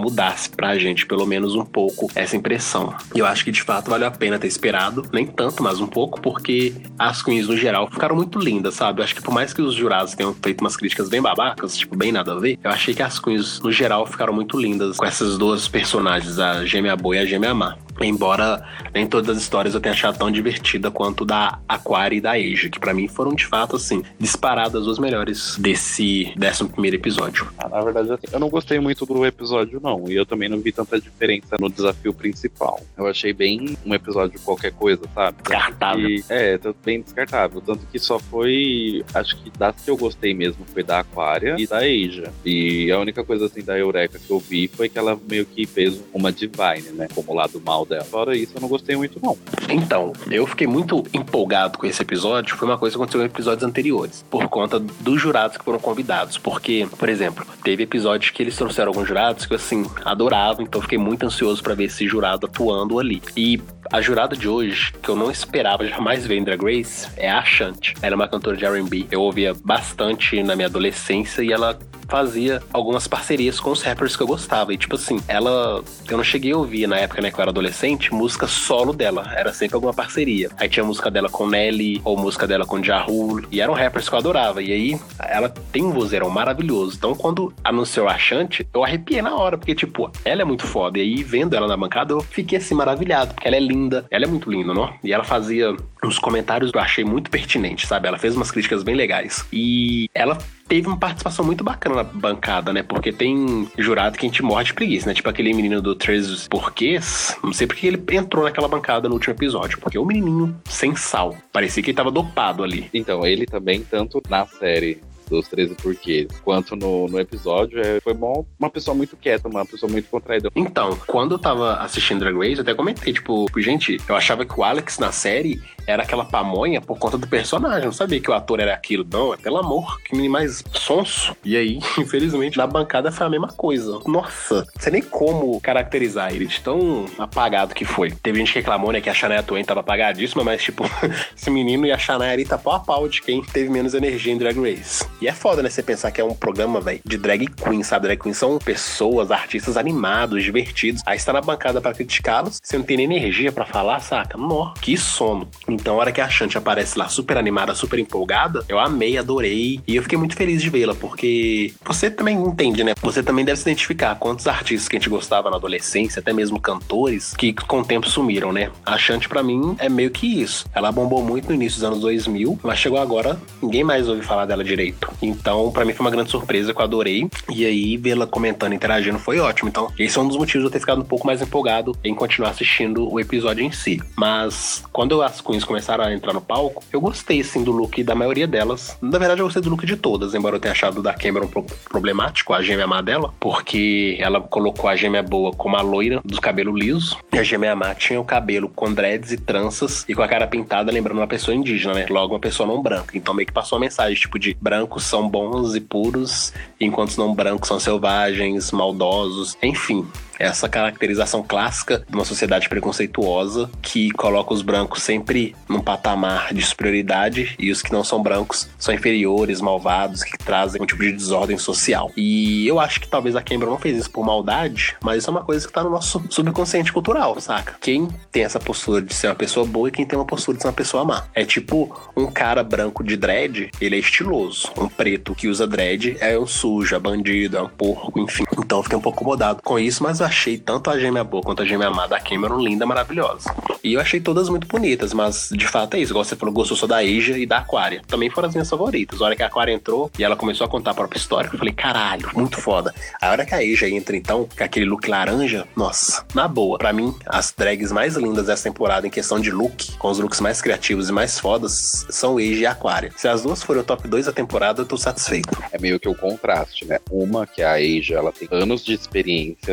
mudasse pra gente, pelo menos um pouco, essa impressão. E eu acho que de fato valeu a pena ter esperado, nem tanto, mas um pouco, porque as queens no geral ficaram muito lindas, sabe? Eu acho que por mais que os jurados tenham feito umas críticas bem babacas, tipo, bem nada a ver, eu achei que as queens no geral ficaram muito lindas com essas duas personagens, a Gêmea Boa e a Gêmea Má. Embora nem todas as histórias eu tenha achado tão divertida quanto da Aquaria e da Asia, que pra mim foram de fato, assim, disparadas as mesmores desse décimo primeiro episódio. Ah, na verdade, assim, eu não gostei muito do episódio, não. E eu também não vi tanta diferença no desafio principal. Eu achei bem um episódio qualquer coisa, sabe? Descartável. Que, é, bem descartável. Tanto que só foi... Acho que das que eu gostei mesmo foi da Aquaria e da Asia. E a única coisa, assim, da Eureka que eu vi foi que ela meio que fez uma Divine, né? Como lado mal dela. Fora isso, eu não gostei muito, não. Então, eu fiquei muito empolgado com esse episódio. Foi uma coisa que aconteceu em episódios anteriores, por conta dos jurados que foram convidados. Porque, por exemplo, teve episódios que eles trouxeram alguns jurados que eu, assim, adorava. Então, eu fiquei muito ansioso pra ver esse jurado atuando ali. E a jurada de hoje, que eu não esperava jamais ver em Drag Race, é a Ashanti. Ela é uma cantora de R and B. Eu ouvia bastante na minha adolescência e ela fazia algumas parcerias com os rappers que eu gostava. E, tipo assim, ela... Eu não cheguei a ouvir, na época, né, que eu era adolescente, música solo dela. Era sempre alguma parceria. Aí tinha música dela com Nelly, ou música dela com Ja Rule. E eram rappers que eu adorava. E aí, ela tem um vozeirão maravilhoso. Então, quando anunciou a Ashanti, eu arrepiei na hora. Porque, tipo, ela é muito foda. E aí, vendo ela na bancada, eu fiquei, assim, maravilhado. Porque ela é linda. Ela é muito linda, não? E ela fazia uns comentários que eu achei muito pertinentes, sabe? Ela fez umas críticas bem legais. E ela teve uma participação muito bacana na bancada, né? Porque tem jurado que a gente morre de preguiça, né? Tipo aquele menino do Três Porquês. Não sei porque ele entrou naquela bancada no último episódio. Porque é um menininho sem sal. Parecia que ele tava dopado ali. Então, ele também, tanto na série dos treze Porquês, quanto no, no episódio, é, foi bom, uma pessoa muito quieta, uma pessoa muito contraída. Então, quando eu tava assistindo Drag Race, eu até comentei, tipo, gente, eu achava que o Alex na série era aquela pamonha por conta do personagem, eu não sabia que o ator era aquilo. Não, é pelo amor, que menino mais sonso. E aí, infelizmente, na bancada foi a mesma coisa. Nossa, não sei nem como caracterizar ele, de tão apagado que foi. Teve gente que reclamou, né, que a Shania Twain tava apagadíssima, mas, tipo, esse menino e a Shania ali tá pau a pau de quem teve menos energia em Drag Race. E é foda, né, você pensar que é um programa, velho, de drag queen, sabe? Drag queen são pessoas, artistas animados, divertidos. Aí você tá na bancada pra criticá-los, você não tem nem energia pra falar, saca? Nó, que sono. Então, a hora que a Ashanti aparece lá super animada, super empolgada, eu amei, adorei. E eu fiquei muito feliz de vê-la, porque você também entende, né? Você também deve se identificar quantos artistas que a gente gostava na adolescência, até mesmo cantores, que com o tempo sumiram, né? A Ashanti, pra mim, é meio que isso. Ela bombou muito no início dos anos dois mil, mas chegou agora, ninguém mais ouve falar dela direito. Então, pra mim foi uma grande surpresa que eu adorei. E aí, vê-la comentando, interagindo, foi ótimo. Então, esse é um dos motivos de eu ter ficado um pouco mais empolgado em continuar assistindo o episódio em si. Mas, quando as queens começaram a entrar no palco, eu gostei, sim, do look da maioria delas. Na verdade, eu gostei do look de todas, embora eu tenha achado o da Cameron um pouco problemático, a Gêmea Má dela, porque ela colocou a Gêmea Boa como a loira do cabelo liso, e a Gêmea Má tinha o cabelo com dreads e tranças, e com a cara pintada, lembrando uma pessoa indígena, né? Logo, uma pessoa não branca. Então, meio que passou uma mensagem, tipo, de brancos são bons e puros, enquanto os não brancos são selvagens, maldosos, enfim. Essa caracterização clássica de uma sociedade preconceituosa que coloca os brancos sempre num patamar de superioridade e os que não são brancos são inferiores, malvados, que trazem um tipo de desordem social. E eu acho que talvez a Cameron não fez isso por maldade, mas isso é uma coisa que tá no nosso subconsciente cultural, saca? Quem tem essa postura de ser uma pessoa boa e quem tem uma postura de ser uma pessoa má. É tipo um cara branco de dread, ele é estiloso. Um preto que usa dread é um sujo, é bandido, é um porco, enfim. Então eu fiquei um pouco incomodado com isso, mas eu achei tanto a Gêmea Boa quanto a Gêmea Má da Cameron linda, maravilhosa. E eu achei todas muito bonitas, mas de fato é isso. Igual você falou, gostou só da Asia e da Aquaria. Também foram as minhas favoritas. A hora que a Aquaria entrou e ela começou a contar a própria história, eu falei, caralho, muito foda. A hora que a Asia entra, então, com aquele look laranja, nossa, na boa. Pra mim, as drags mais lindas dessa temporada em questão de look, com os looks mais criativos e mais fodas, são Asia e Aquaria. Se as duas forem o top dois da temporada, eu tô satisfeito. É meio que o contraste, né? Uma que a Asia, ela tem anos de experiência já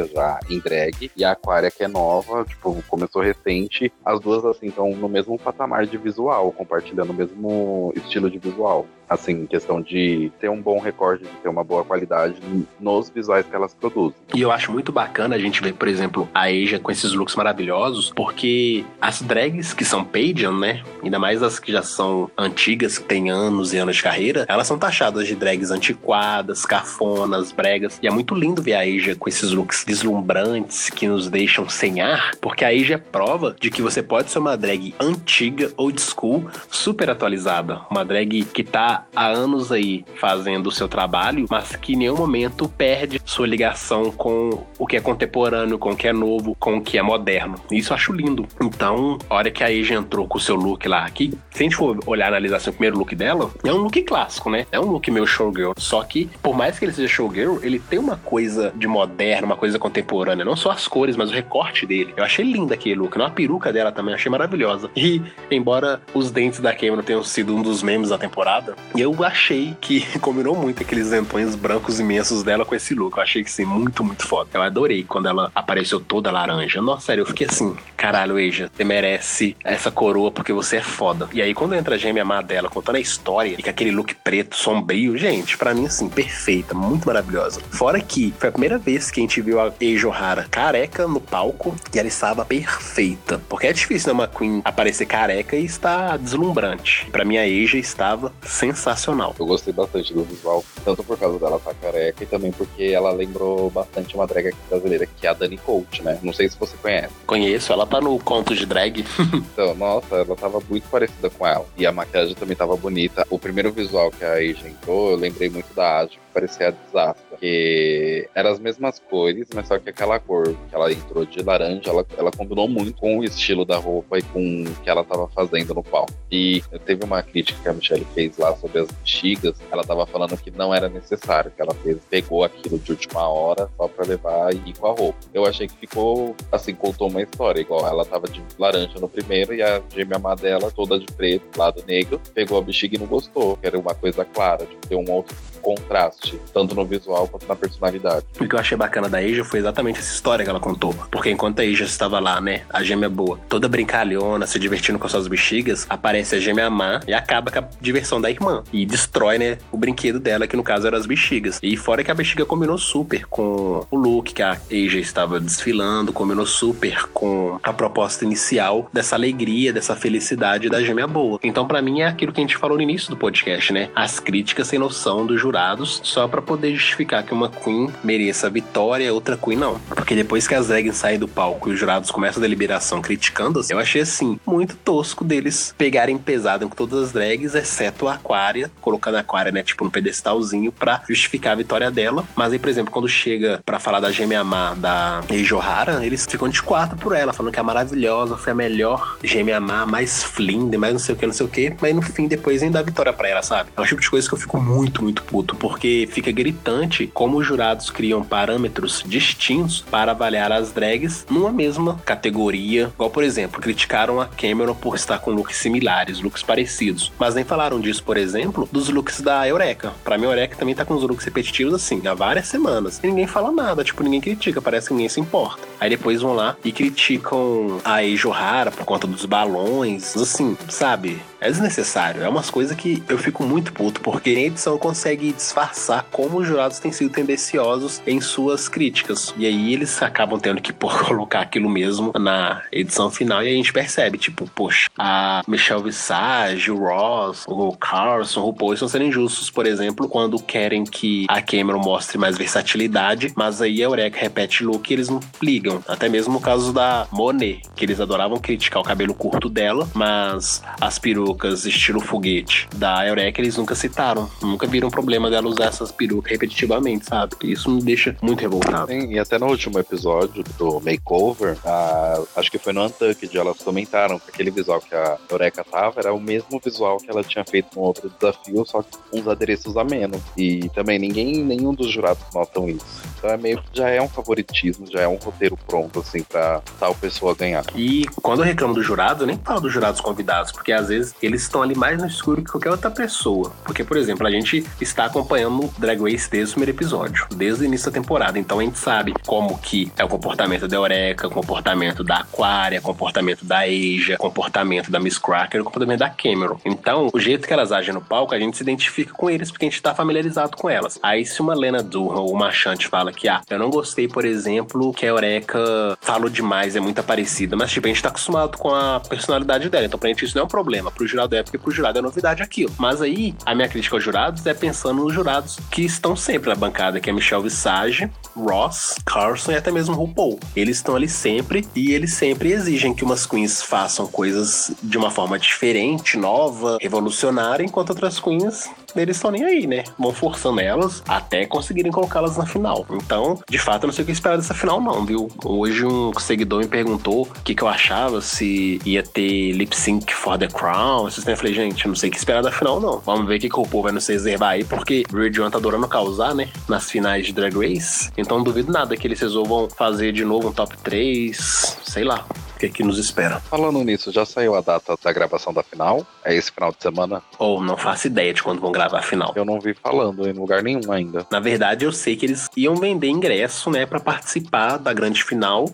em drag, e a Aquaria, que é nova, tipo, começou recente. As duas, assim, estão no mesmo patamar de visual, compartilhando o mesmo estilo de visual. Assim, questão de ter um bom recorte, de ter uma boa qualidade nos visuais que elas produzem. E eu acho muito bacana a gente ver, por exemplo, a Asia com esses looks maravilhosos, porque as drags que são pageant, né, ainda mais as que já são antigas, que têm anos e anos de carreira, elas são taxadas de drags antiquadas, cafonas, bregas, e é muito lindo ver a Asia com esses looks deslumbrantes que nos deixam sem ar, porque a Asia é prova de que você pode ser uma drag antiga, old school, super atualizada, uma drag que tá há anos aí fazendo o seu trabalho, mas que em nenhum momento perde sua ligação com o que é contemporâneo, com o que é novo, com o que é moderno. Isso eu acho lindo. Então, a hora que a Asia entrou com o seu look lá, que se a gente for olhar, analisar assim, o primeiro look dela, é um look clássico, né? É um look meio showgirl. Só que, por mais que ele seja showgirl, ele tem uma coisa de moderno, uma coisa contemporânea. Não só as cores, mas o recorte dele. Eu achei lindo aquele look. A peruca dela também achei maravilhosa. E, embora os dentes da Cameron tenham sido um dos memes da temporada, eu achei que combinou muito aqueles dentões brancos imensos dela com esse look. Eu achei que sim, muito, muito foda. Eu adorei quando ela apareceu toda laranja. Nossa, sério, eu fiquei assim, caralho, Asia, você merece essa coroa porque você é foda. E aí, quando entra a gêmea má dela contando a história e com aquele look preto, sombrio, gente, pra mim, assim, perfeita, muito maravilhosa. Fora que foi a primeira vez que a gente viu a Asia O'Hara careca no palco e ela estava perfeita. Porque é difícil, né, uma Queen aparecer careca e estar deslumbrante. Pra mim, a Asia estava sensacional. Eu gostei bastante do visual, tanto por causa dela estar careca e também porque ela lembrou bastante uma drag aqui brasileira, que é a Dani Coach, né? Não sei se você conhece. Conheço, ela tá no Conto de Drag. Então, nossa, ela tava muito parecida com ela. E a maquiagem também tava bonita. O primeiro visual que a Asia entrou, eu lembrei muito da Asia, que parecia a Desastra. Porque eram as mesmas cores, mas só que aquela cor que ela entrou de laranja, ela, ela combinou muito com o estilo da roupa e com o que ela tava fazendo no palco. E teve uma crítica que a Michelle fez lá sobre as bexigas, ela tava falando que não era necessário, que ela fez, pegou aquilo de última hora só pra levar e ir com a roupa. Eu achei que ficou, assim, contou uma história, igual ela tava de laranja no primeiro e a gêmea má dela, toda de preto, lado negro, pegou a bexiga e não gostou, que era uma coisa clara, de ter um outro contraste, tanto no visual quanto na personalidade. O que eu achei bacana da Asia foi exatamente essa história que ela contou, porque enquanto a Asia estava lá, né, a gêmea boa, toda brincalhona, se divertindo com suas bexigas, aparece a gêmea má e acaba com a diversão da irmã e destrói, né, o brinquedo dela, que no caso eram as bexigas. E fora que a bexiga combinou super com o look que a Asia estava desfilando, combinou super com a proposta inicial dessa alegria, dessa felicidade da gêmea boa. Então, pra mim, é aquilo que a gente falou no início do podcast, né, as críticas sem noção dos jurados só pra poder justificar que uma Queen mereça a vitória e outra Queen não. Porque depois que as drags saem do palco e os jurados começam a deliberação criticando, eu achei assim, muito tosco deles pegarem pesado com todas as drags, exceto a Aquaria, colocando a Aquaria, né, tipo, no pedestalzinho pra justificar a vitória dela. Mas aí, por exemplo, quando chega pra falar da gêmea má da Asia O'Hara, eles ficam de quatro por ela, falando que é maravilhosa, foi a melhor gêmea má, mais flinda, mais não sei o que, não sei o que, mas no fim, depois ainda dá a vitória pra ela, sabe? É um tipo de coisa que eu fico muito, muito puto, porque fica gritante como os jurados criam parâmetros distintos para avaliar as drags numa mesma categoria. Igual, por exemplo, criticaram a Cameron por estar com looks similares, looks parecidos, mas nem falaram disso, por exemplo, dos looks da Eureka. Pra mim, a Eureka também tá com os looks repetitivos assim, há várias semanas. E ninguém fala nada, tipo, ninguém critica, parece que ninguém se importa. Aí depois vão lá e criticam a Asia O'Hara por conta dos balões, assim, sabe? É desnecessário, é umas coisas que eu fico muito puto, porque a edição consegue disfarçar como os jurados têm sido tendenciosos em suas críticas. E aí eles acabam tendo que pô, colocar aquilo mesmo na edição final e a gente percebe, tipo, poxa, a Michelle Visage, o Ross, o Carlson, o RuPaul estão sendo injustos, por exemplo, quando querem que a Cameron mostre mais versatilidade, mas aí a Eureka repete look e eles não ligam. Até mesmo no caso da Monet, que eles adoravam criticar o cabelo curto dela, mas as perucas estilo foguete da Eureka eles nunca citaram, nunca viram problema dela usar essas perucas repetitivamente, sabe? Isso me deixa muito revoltado. Sim, e até no último episódio do Makeover, a, acho que foi no Untucked, elas comentaram que aquele visual que a Eureka tava era o mesmo visual que ela tinha feito no outro desafio, só que com uns adereços a menos. E também ninguém, nenhum dos jurados notam isso. Então é meio que já é um favoritismo, já é um roteiro pronto, assim, pra tal pessoa ganhar. E quando eu reclamo dos jurados, eu nem falo dos jurados convidados, porque às vezes eles estão ali mais no escuro que qualquer outra pessoa. Porque, por exemplo, a gente está acompanhando Drag Race desde o primeiro episódio, desde o início da temporada. Então a gente sabe como que é o comportamento da Eureka, o comportamento da Aquaria, o comportamento da Asia, o comportamento da Miz Cracker, o comportamento da Cameron. Então, o jeito que elas agem no palco, a gente se identifica com eles porque a gente tá familiarizado com elas. Aí se uma Lena Dunham ou uma Shanti fala que, ah, eu não gostei, por exemplo, que a Eureka falou demais, é muito parecida, mas tipo, a gente tá acostumado com a personalidade dela, então pra gente isso não é um problema. Pro jurado é porque pro jurado é novidade aquilo. Mas aí, a minha crítica aos jurados é pensando nos jurados que estão sempre na bancada, que é Michelle Visage, Ross, Carson e até mesmo RuPaul. Eles estão ali sempre e eles sempre exigem que umas queens façam coisas de uma forma diferente, nova, revolucionária, enquanto outras queens, eles estão nem aí, né? Vão forçando elas até conseguirem colocá-las na final. Então, de fato, eu não sei o que esperar dessa final não, viu? Hoje um seguidor me perguntou o que, que eu achava, se ia ter lip sync for the crown. Eu falei, gente, eu não sei o que esperar da final não. Vamos ver o que, que o povo vai nos reservar aí, porque o Rio John tá adorando causar, né? Nas finais de Drag Race. Então não duvido nada que eles resolvam fazer de novo um top três, sei lá. O que, que nos espera. Falando nisso, já saiu a data da gravação da final? É esse final de semana? Ou não faço ideia de quando vão gravar a final. Eu não vi falando em lugar nenhum ainda. Na verdade, eu sei que eles iam vender ingresso, né, pra participar da grande final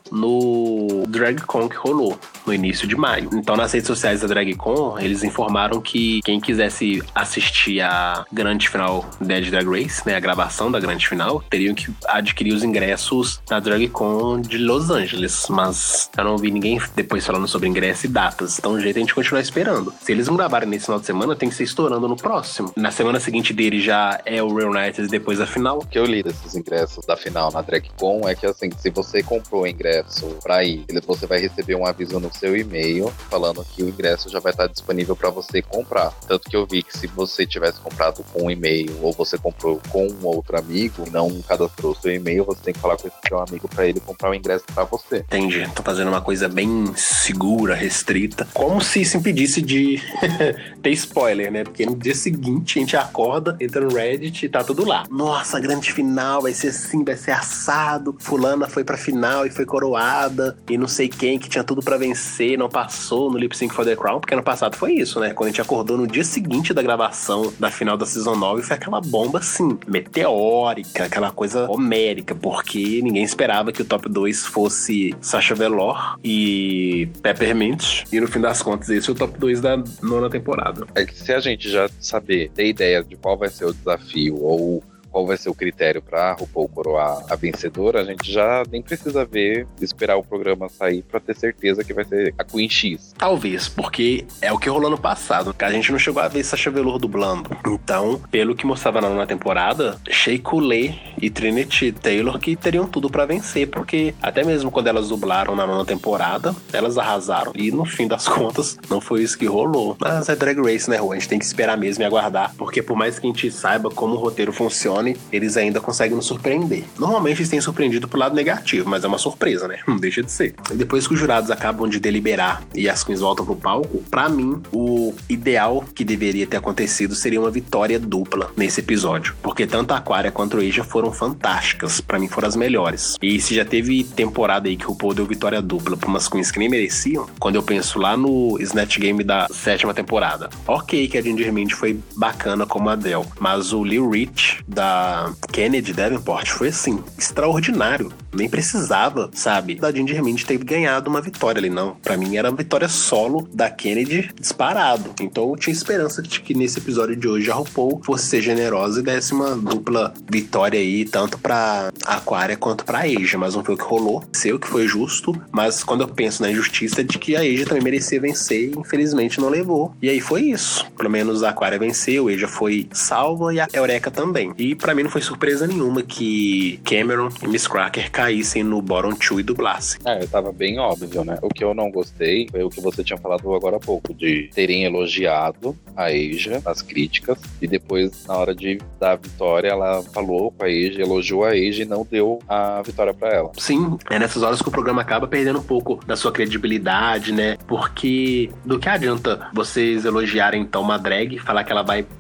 no DragCon que rolou no início de maio. Então, nas redes sociais da DragCon, eles informaram que quem quisesse assistir a grande final da Drag Race, né, a gravação da grande final, teriam que adquirir os ingressos na DragCon de Los Angeles. Mas eu não vi ninguém depois falando sobre ingresso e datas. Então, o jeito é a gente continuar esperando. Se eles não gravarem nesse final de semana, tem que ser estourando no próximo. Na semana seguinte dele já é o Reunited e depois a final. O que eu li desses ingressos da final na DragCon é que, assim, se você comprou o ingresso pra ir, você vai receber um aviso no seu e-mail falando que o ingresso já vai estar disponível pra você comprar. Tanto que eu vi que se você tivesse comprado com um e-mail ou você comprou com um outro amigo e não cadastrou o seu e-mail, você tem que falar com esse seu amigo pra ele comprar o ingresso pra você. Entendi. Tô fazendo uma coisa bem segura, restrita. Como se isso impedisse de ter spoiler, né? Porque no dia seguinte a gente acorda, entra no Reddit e tá tudo lá. Nossa, a grande final vai ser assim, vai ser assado. Fulana foi pra final e foi coroada. E não sei quem que tinha tudo pra vencer, não passou no Lip Sync for the Crown. Porque ano passado foi isso, né? Quando a gente acordou no dia seguinte da gravação da final da Season nove, foi aquela bomba assim, meteórica, aquela coisa homérica. Porque ninguém esperava que o top dois fosse Sasha Velour e Peppermint, e no fim das contas esse é o top dois da nona temporada. É que se a gente já saber, ter ideia de qual vai ser o desafio ou qual vai ser o critério pra RuPaul coroar a vencedora, a gente já nem precisa ver, esperar o programa sair pra ter certeza que vai ser a Queen X. Talvez, porque é o que rolou no passado. A gente não chegou a ver Sasha Velour dublando. Então, pelo que mostrava na nona temporada, Shea Coulee e Trinity Taylor que teriam tudo pra vencer, porque até mesmo quando elas dublaram na nona temporada, elas arrasaram. E no fim das contas, não foi isso que rolou. Mas é Drag Race, né, Rô? A gente tem que esperar mesmo e aguardar, porque por mais que a gente saiba como o roteiro funciona, eles ainda conseguem nos surpreender. Normalmente eles têm surpreendido pro lado negativo, mas é uma surpresa, né? Não deixa de ser. E depois que os jurados acabam de deliberar e as queens voltam pro palco, pra mim, o ideal que deveria ter acontecido seria uma vitória dupla nesse episódio. Porque tanto a Aquaria quanto a Asia foram fantásticas. Pra mim foram as melhores. E se já teve temporada aí que o RuPaul deu vitória dupla pra umas queens que nem mereciam, quando eu penso lá no Snatch Game da sétima temporada, ok que a Ginger Mint foi bacana como a Adele, mas o Lil Rich da Kennedy Davenport foi assim, extraordinário. Nem precisava, sabe, da Ginger Mint ter ganhado uma vitória ali, não. Pra mim era uma vitória solo da Kennedy disparado. Então eu tinha esperança de que nesse episódio de hoje a RuPaul fosse ser generosa e desse uma dupla vitória aí, tanto pra Aquaria quanto pra Asia, mas não foi o que rolou. Sei o que foi justo, mas quando eu penso na injustiça de que a Asia também merecia vencer e infelizmente não levou. E aí foi isso. Pelo menos a Aquaria venceu, a Asia foi salva e a Eureka também. E pra mim não foi surpresa nenhuma que Cameron e Miz Cracker caíssem no bottom two e dublassem. É, tava bem óbvio, né? O que eu não gostei foi o que você tinha falado agora há pouco, de terem elogiado a Asia nas críticas e depois, na hora de dar a vitória, ela falou com a Asia, elogiou a Asia e não deu a vitória pra ela. Sim, é nessas horas que o programa acaba perdendo um pouco da sua credibilidade, né? Porque do que adianta vocês elogiarem então uma drag, falar que ela vai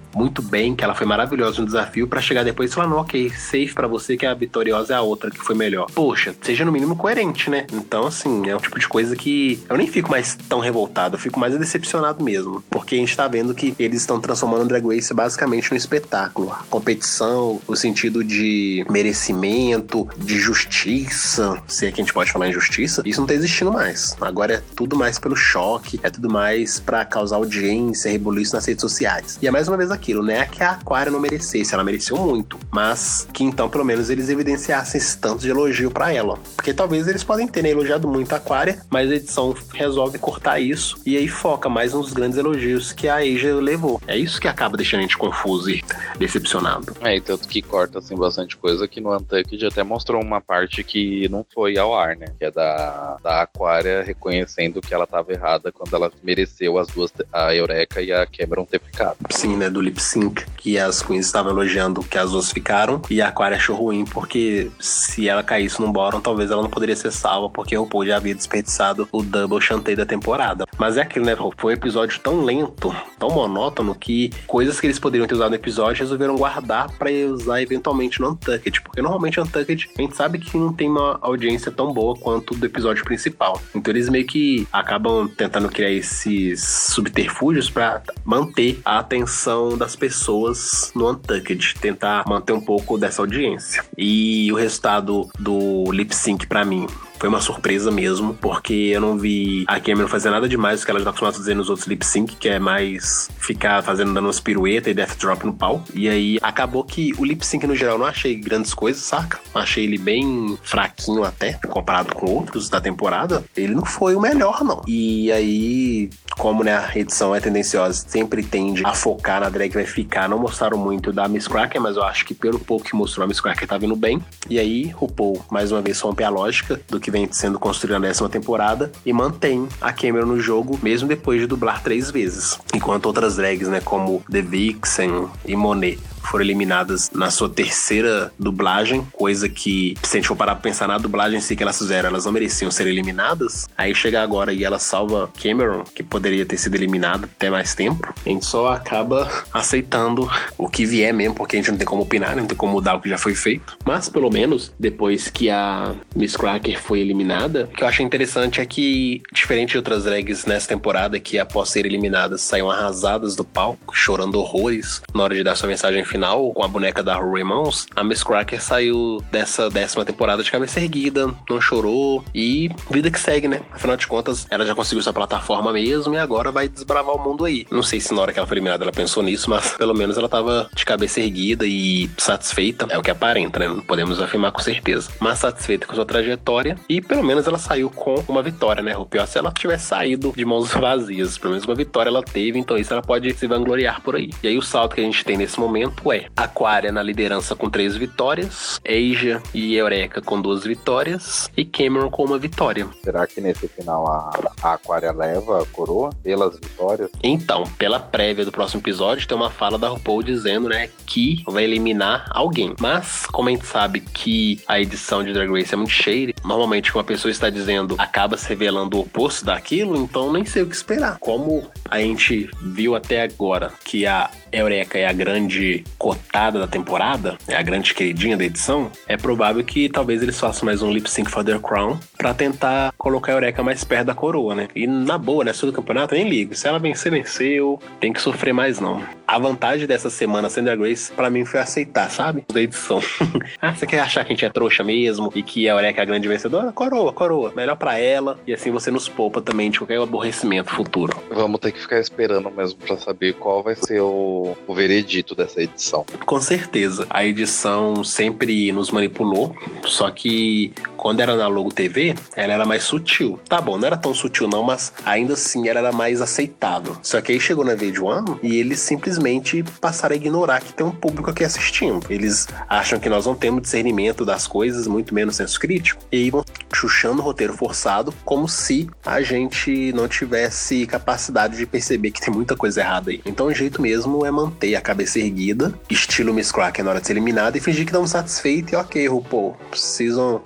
muito bem, que ela foi maravilhosa no desafio, pra chegar depois e falar, não, ok, safe pra você, que a vitoriosa é a outra que foi melhor. Poxa, seja no mínimo coerente, né? Então, assim, é um tipo de coisa que eu nem fico mais tão revoltado, eu fico mais decepcionado mesmo, porque a gente tá vendo que eles estão transformando o Drag Race basicamente num espetáculo. A competição, o sentido de merecimento, de justiça, se é que a gente pode falar em justiça, isso não tá existindo mais. Agora é tudo mais pelo choque, é tudo mais pra causar audiência, rebuliço nas redes sociais. E é mais uma vez aquilo, né? Que a Aquaria não merecesse, ela mereceu muito, mas que então pelo menos eles evidenciassem esse tanto de elogio pra ela. Porque talvez eles podem ter, né, elogiado muito a Aquaria, mas a edição resolve cortar isso e aí foca mais nos grandes elogios que a Asia levou. É isso que acaba deixando a gente confuso e decepcionado. É, e tanto que corta assim bastante coisa que no Untucked até mostrou uma parte que não foi ao ar, né? Que é da, da Aquaria reconhecendo que ela tava errada quando ela mereceu as duas, a Eureka e a Cameron ter ficado. Sim, né? Do lip sync, que as queens estavam elogiando que as duas ficaram e a Aquaria achou ruim porque se ela caísse no bottom, talvez ela não poderia ser salva porque o RuPaul já havia desperdiçado o double chantei da temporada. Mas é aquilo, né? Foi um episódio tão lento, tão monótono, que coisas que eles poderiam ter usado no episódio resolveram guardar pra usar eventualmente no Untucked, porque normalmente o Untucked a gente sabe que não tem uma audiência tão boa quanto do episódio principal. Então eles meio que acabam tentando criar esses subterfúgios pra manter a atenção das pessoas no Untucked, tentar manter um pouco dessa audiência. E o resultado do lip sync pra mim foi uma surpresa mesmo, porque eu não vi a Cameron fazer nada demais do que ela já tá acostumada a fazer nos outros lip sync, que é mais ficar fazendo, dando umas piruetas e death drop no pau. E aí acabou que o lip sync no geral eu não achei grandes coisas, saca? Achei ele bem fraquinho até, comparado com outros da temporada. Ele não foi o melhor, não. E aí, como, né, a edição é tendenciosa, sempre tende a focar na drag que vai ficar. Não mostraram muito da Miss Cracker, mas eu acho que pelo pouco que mostrou, a Miss Cracker tá vindo bem. E aí, RuPaul, mais uma vez, rompe a lógica do que vem sendo construída na décima temporada e mantém a Cameron no jogo, mesmo depois de dublar três vezes. Enquanto outras drags, né, como The Vixen e Monet, foram eliminadas na sua terceira dublagem, coisa que, se a gente for parar pra pensar na dublagem em si que elas fizeram, elas não mereciam ser eliminadas. Aí chega agora e ela salva Cameron, que poderia ter sido eliminada até mais tempo. A gente só acaba aceitando o que vier mesmo, porque a gente não tem como opinar, não tem como mudar o que já foi feito. Mas, pelo menos, depois que a Miss Cracker foi eliminada, o que eu achei interessante é que, diferente de outras drags nessa temporada, que após ser eliminadas, saíam arrasadas do palco, chorando horrores na hora de dar sua mensagem final com a boneca da Ru Ramones, a Miss Cracker saiu dessa décima temporada de cabeça erguida, não chorou e vida que segue, né? Afinal de contas, ela já conseguiu sua plataforma mesmo e agora vai desbravar o mundo aí. Não sei se na hora que ela foi eliminada ela pensou nisso, mas pelo menos ela tava de cabeça erguida e satisfeita, é o que aparenta, né? Não podemos afirmar com certeza, mas satisfeita com sua trajetória e pelo menos ela saiu com uma vitória, né? O pior é se ela tivesse saído de mãos vazias, pelo menos uma vitória ela teve, então isso ela pode se vangloriar por aí. E aí o salto que a gente tem nesse momento é Aquaria na liderança com três vitórias, Asia e Eureka com duas vitórias e Cameron com uma vitória. Será que nesse final a, a Aquaria leva a coroa pelas vitórias? Então, pela prévia do próximo episódio, tem uma fala da RuPaul dizendo, né, que vai eliminar alguém. Mas, como a gente sabe que a edição de Drag Race é muito cheia, normalmente uma pessoa está dizendo acaba se revelando o oposto daquilo, então nem sei o que esperar. Como a gente viu até agora que a Eureka é a grande cotada da temporada, é a grande queridinha da edição, é provável que talvez eles façam mais um lip sync for their crown pra tentar colocar a Eureka mais perto da coroa, né? E na boa, né? Todo campeonato, nem ligo. Se ela vencer, venceu. Tem que sofrer mais, não. A vantagem dessa semana sem Drag Race, pra mim, foi aceitar, sabe? Da edição. Ah, você quer achar que a gente é trouxa mesmo e que a Eureka é a grande vencedora? Coroa, coroa. Melhor pra ela. E assim você nos poupa também de qualquer aborrecimento futuro. Vamos ter que ficar esperando mesmo pra saber qual vai ser o, o veredito dessa edição. Com certeza. A edição sempre nos manipulou, só que quando era na Logo T V, ela era mais sutil. Tá bom, não era tão sutil não, mas ainda assim ela era mais aceitável. Só que aí chegou na V One e eles simplesmente passaram a ignorar que tem um público aqui assistindo. Eles acham que nós não temos discernimento das coisas, muito menos senso crítico, e aí vão chuchando o roteiro forçado como se a gente não tivesse capacidade de perceber que tem muita coisa errada aí. Então o jeito mesmo é manter a cabeça erguida, estilo Miss Cracker na hora de ser eliminada, e fingir que estamos satisfeitos e ok, RuPaul, Season onze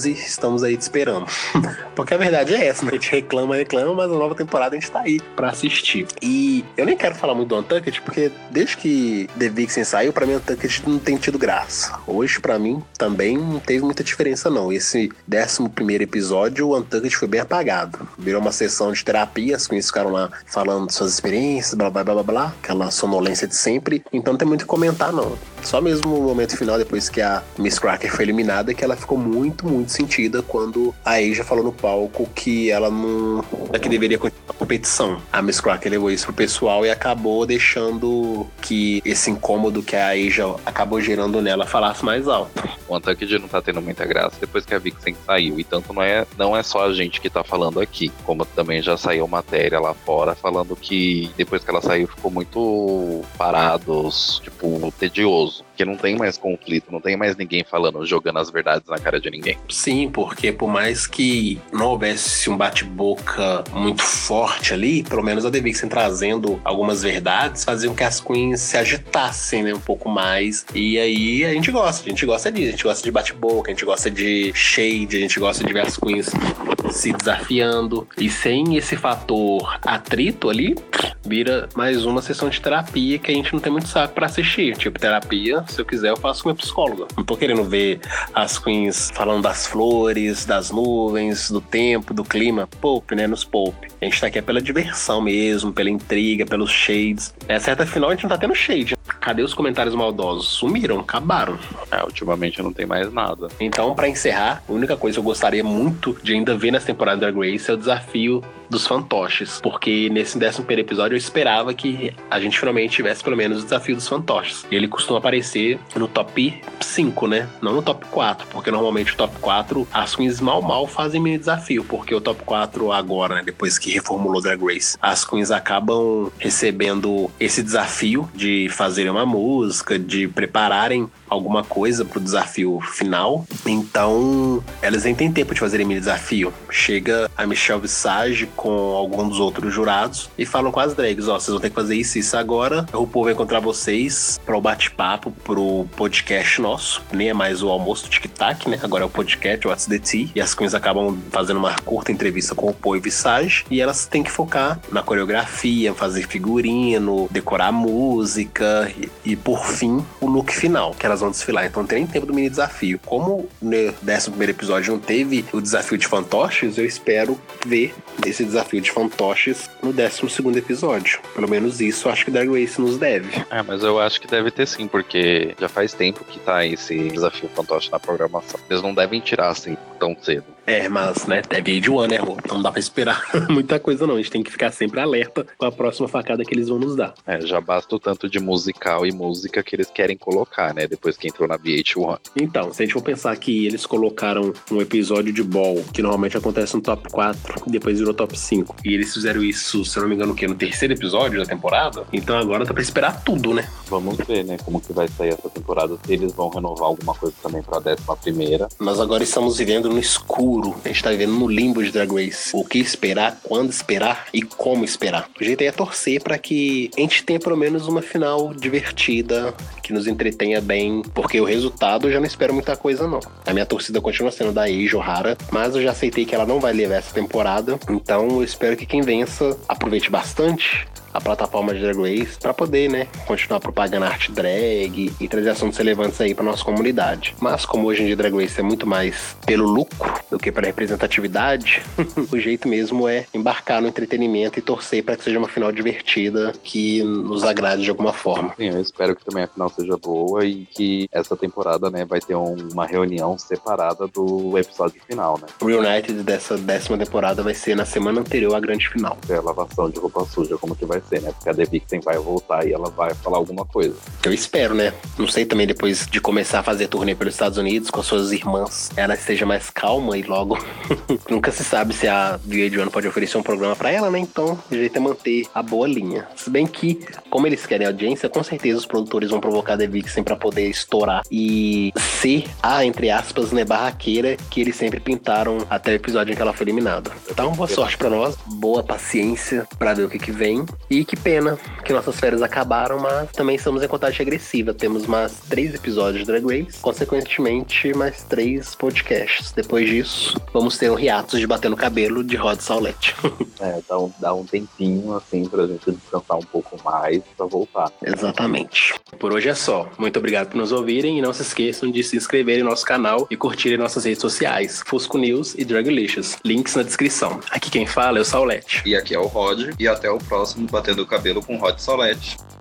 onze, estamos aí te esperando. Porque a verdade é essa, né? A gente reclama, reclama, mas a nova temporada a gente tá aí pra assistir. E eu nem quero falar muito do Untucked, porque desde que The Vixen saiu, pra mim o Untucked não tem tido graça. Hoje, pra mim, também não teve muita diferença, não. Esse décimo primeiro episódio, o Untucked foi bem apagado. Virou uma sessão de terapia, as queens ficaram lá falando de suas experiências, blá, blá, blá, blá, blá, aquela sonolência de sempre. Então não tem muito o que comentar, não. Só mesmo no momento final, depois que a Miss Cracker foi eliminada, que ela ficou muito, muito sentida quando a Asia falou no palco que ela não... que deveria continuar a competição. A Miss Cracker levou isso pro pessoal e acabou deixando que esse incômodo que a Asia acabou gerando nela falasse mais alto. O Untucked não tá tendo muita graça depois que a Vixen saiu. E tanto não é, não é só a gente que tá falando aqui, como também já saiu matéria lá fora falando que depois que ela saiu ficou muito parados, tipo, tedioso. Porque não tem mais conflito, não tem mais ninguém falando, jogando as verdades na cara de ninguém. Sim, porque por mais que não houvesse um bate-boca muito forte ali, pelo menos a The Vixen trazendo algumas verdades, faziam que as queens se agitassem, né, um pouco mais. E aí a gente gosta, a gente gosta disso, a gente gosta de bate-boca, a gente gosta de shade, a gente gosta de ver as queens se desafiando. E sem esse fator atrito ali, vira mais uma sessão de terapia que a gente não tem muito saco pra assistir. Tipo, terapia, se eu quiser, eu faço com meu psicólogo. Não tô querendo ver as queens falando das flores, das nuvens, do tempo, do clima. Poupe, né? Nos poupe. A gente tá aqui é pela diversão mesmo, pela intriga, pelos shades. Essa reta final a gente não tá tendo shade. Cadê os comentários maldosos? Sumiram, acabaram. É, ultimamente não tem mais nada. Então, pra encerrar, a única coisa que eu gostaria muito de ainda ver nessa temporada da Grace é o desafio dos fantoches, porque nesse décimo primeiro episódio eu esperava que a gente finalmente tivesse pelo menos o desafio dos fantoches. Ele costuma aparecer no top cinco, né? Não no top quatro, porque normalmente o top quatro as queens mal mal fazem mini desafio, porque o top quatro agora, né, depois que reformulou Drag Race, as queens acabam recebendo esse desafio de fazerem uma música, de prepararem alguma coisa pro desafio final. Então, elas nem têm tempo de fazerem mini desafio. Chega a Michelle Visage com alguns dos outros jurados e falam com as drags, ó, vocês vão ter que fazer isso e isso agora. O povo vai encontrar vocês para o bate-papo, pro podcast nosso. Nem é mais o almoço do tic-tac, né? Agora é o podcast, o What's the Tea. E as queens acabam fazendo uma curta entrevista com o Paul e Visage. E elas têm que focar na coreografia, fazer figurino, decorar música e, e por fim, o look final, que elas vão desfilar. Então não tem nem tempo do mini desafio. Como no décimo primeiro episódio não teve o desafio de fantoches, eu espero ver esse desafio de fantoches no décimo segundo episódio. Pelo menos isso eu acho que Drag Race nos deve. É, mas eu acho que deve ter sim, porque já faz tempo que tá esse desafio fantoche na programação. Eles não devem tirar assim tão cedo. É, mas, né, é V H um, né, Rô? Não dá pra esperar muita coisa, não. A gente tem que ficar sempre alerta com a próxima facada que eles vão nos dar. É, já basta o tanto de musical e música que eles querem colocar, né, depois que entrou na V H um. Então, se a gente for pensar que eles colocaram um episódio de Ball, que normalmente acontece no top quatro, depois virou top cinco, e eles fizeram isso, se eu não me engano, o quê? No terceiro episódio da temporada? Então agora tá pra esperar tudo, né? Vamos ver, né, como que vai sair essa temporada, se eles vão renovar alguma coisa também pra décima primeira. Nós agora estamos vivendo no escuro. A gente tá vivendo no limbo de Drag Race. O que esperar, quando esperar e como esperar. O jeito aí é torcer pra que a gente tenha pelo menos uma final divertida, que nos entretenha bem, porque o resultado eu já não espero muita coisa, não. A minha torcida continua sendo da Asia O'Hara, mas eu já aceitei que ela não vai levar essa temporada, então eu espero que quem vença aproveite bastante a plataforma de Drag Race pra poder, né, continuar propagando arte drag e trazer assuntos relevantes aí pra nossa comunidade. Mas como hoje em dia Drag Race é muito mais pelo lucro do que pela representatividade, o jeito mesmo é embarcar no entretenimento e torcer pra que seja uma final divertida que nos agrade de alguma forma. Sim, eu espero que também a final seja boa e que essa temporada, né, vai ter um, uma reunião separada do episódio final, né? O Reunited dessa décima temporada vai ser na semana anterior à grande final. É a lavação de roupa suja, como que vai ser, né? Porque a The Vixen vai voltar e ela vai falar alguma coisa. Eu espero, né? Não sei também, depois de começar a fazer turnê pelos Estados Unidos com as suas irmãs, ela esteja mais calma e logo nunca se sabe se a V H um pode oferecer um programa pra ela, né? Então, o jeito é manter a boa linha. Se bem que, como eles querem audiência, com certeza os produtores vão provocar a The Vixen pra poder estourar e ser a, entre aspas, né, barraqueira que eles sempre pintaram até o episódio em que ela foi eliminada. Então, boa sorte pra nós, boa paciência pra ver o que que vem E que pena que nossas férias acabaram, mas também estamos em contagem regressiva. Temos mais três episódios de Drag Race, consequentemente mais três podcasts. Depois disso, vamos ter um hiatus de bater no cabelo de Rod Saulete. É, dá um, dá um tempinho, assim, pra gente descansar um pouco mais pra voltar. Exatamente. Por hoje é só. Muito obrigado por nos ouvirem e não se esqueçam de se inscreverem no nosso canal e curtirem nossas redes sociais, Fusco News e Draglicious. Links na descrição. Aqui quem fala é o Saulete. E aqui é o Rod, e até o próximo Batendo o Cabelo com Rod Saulete.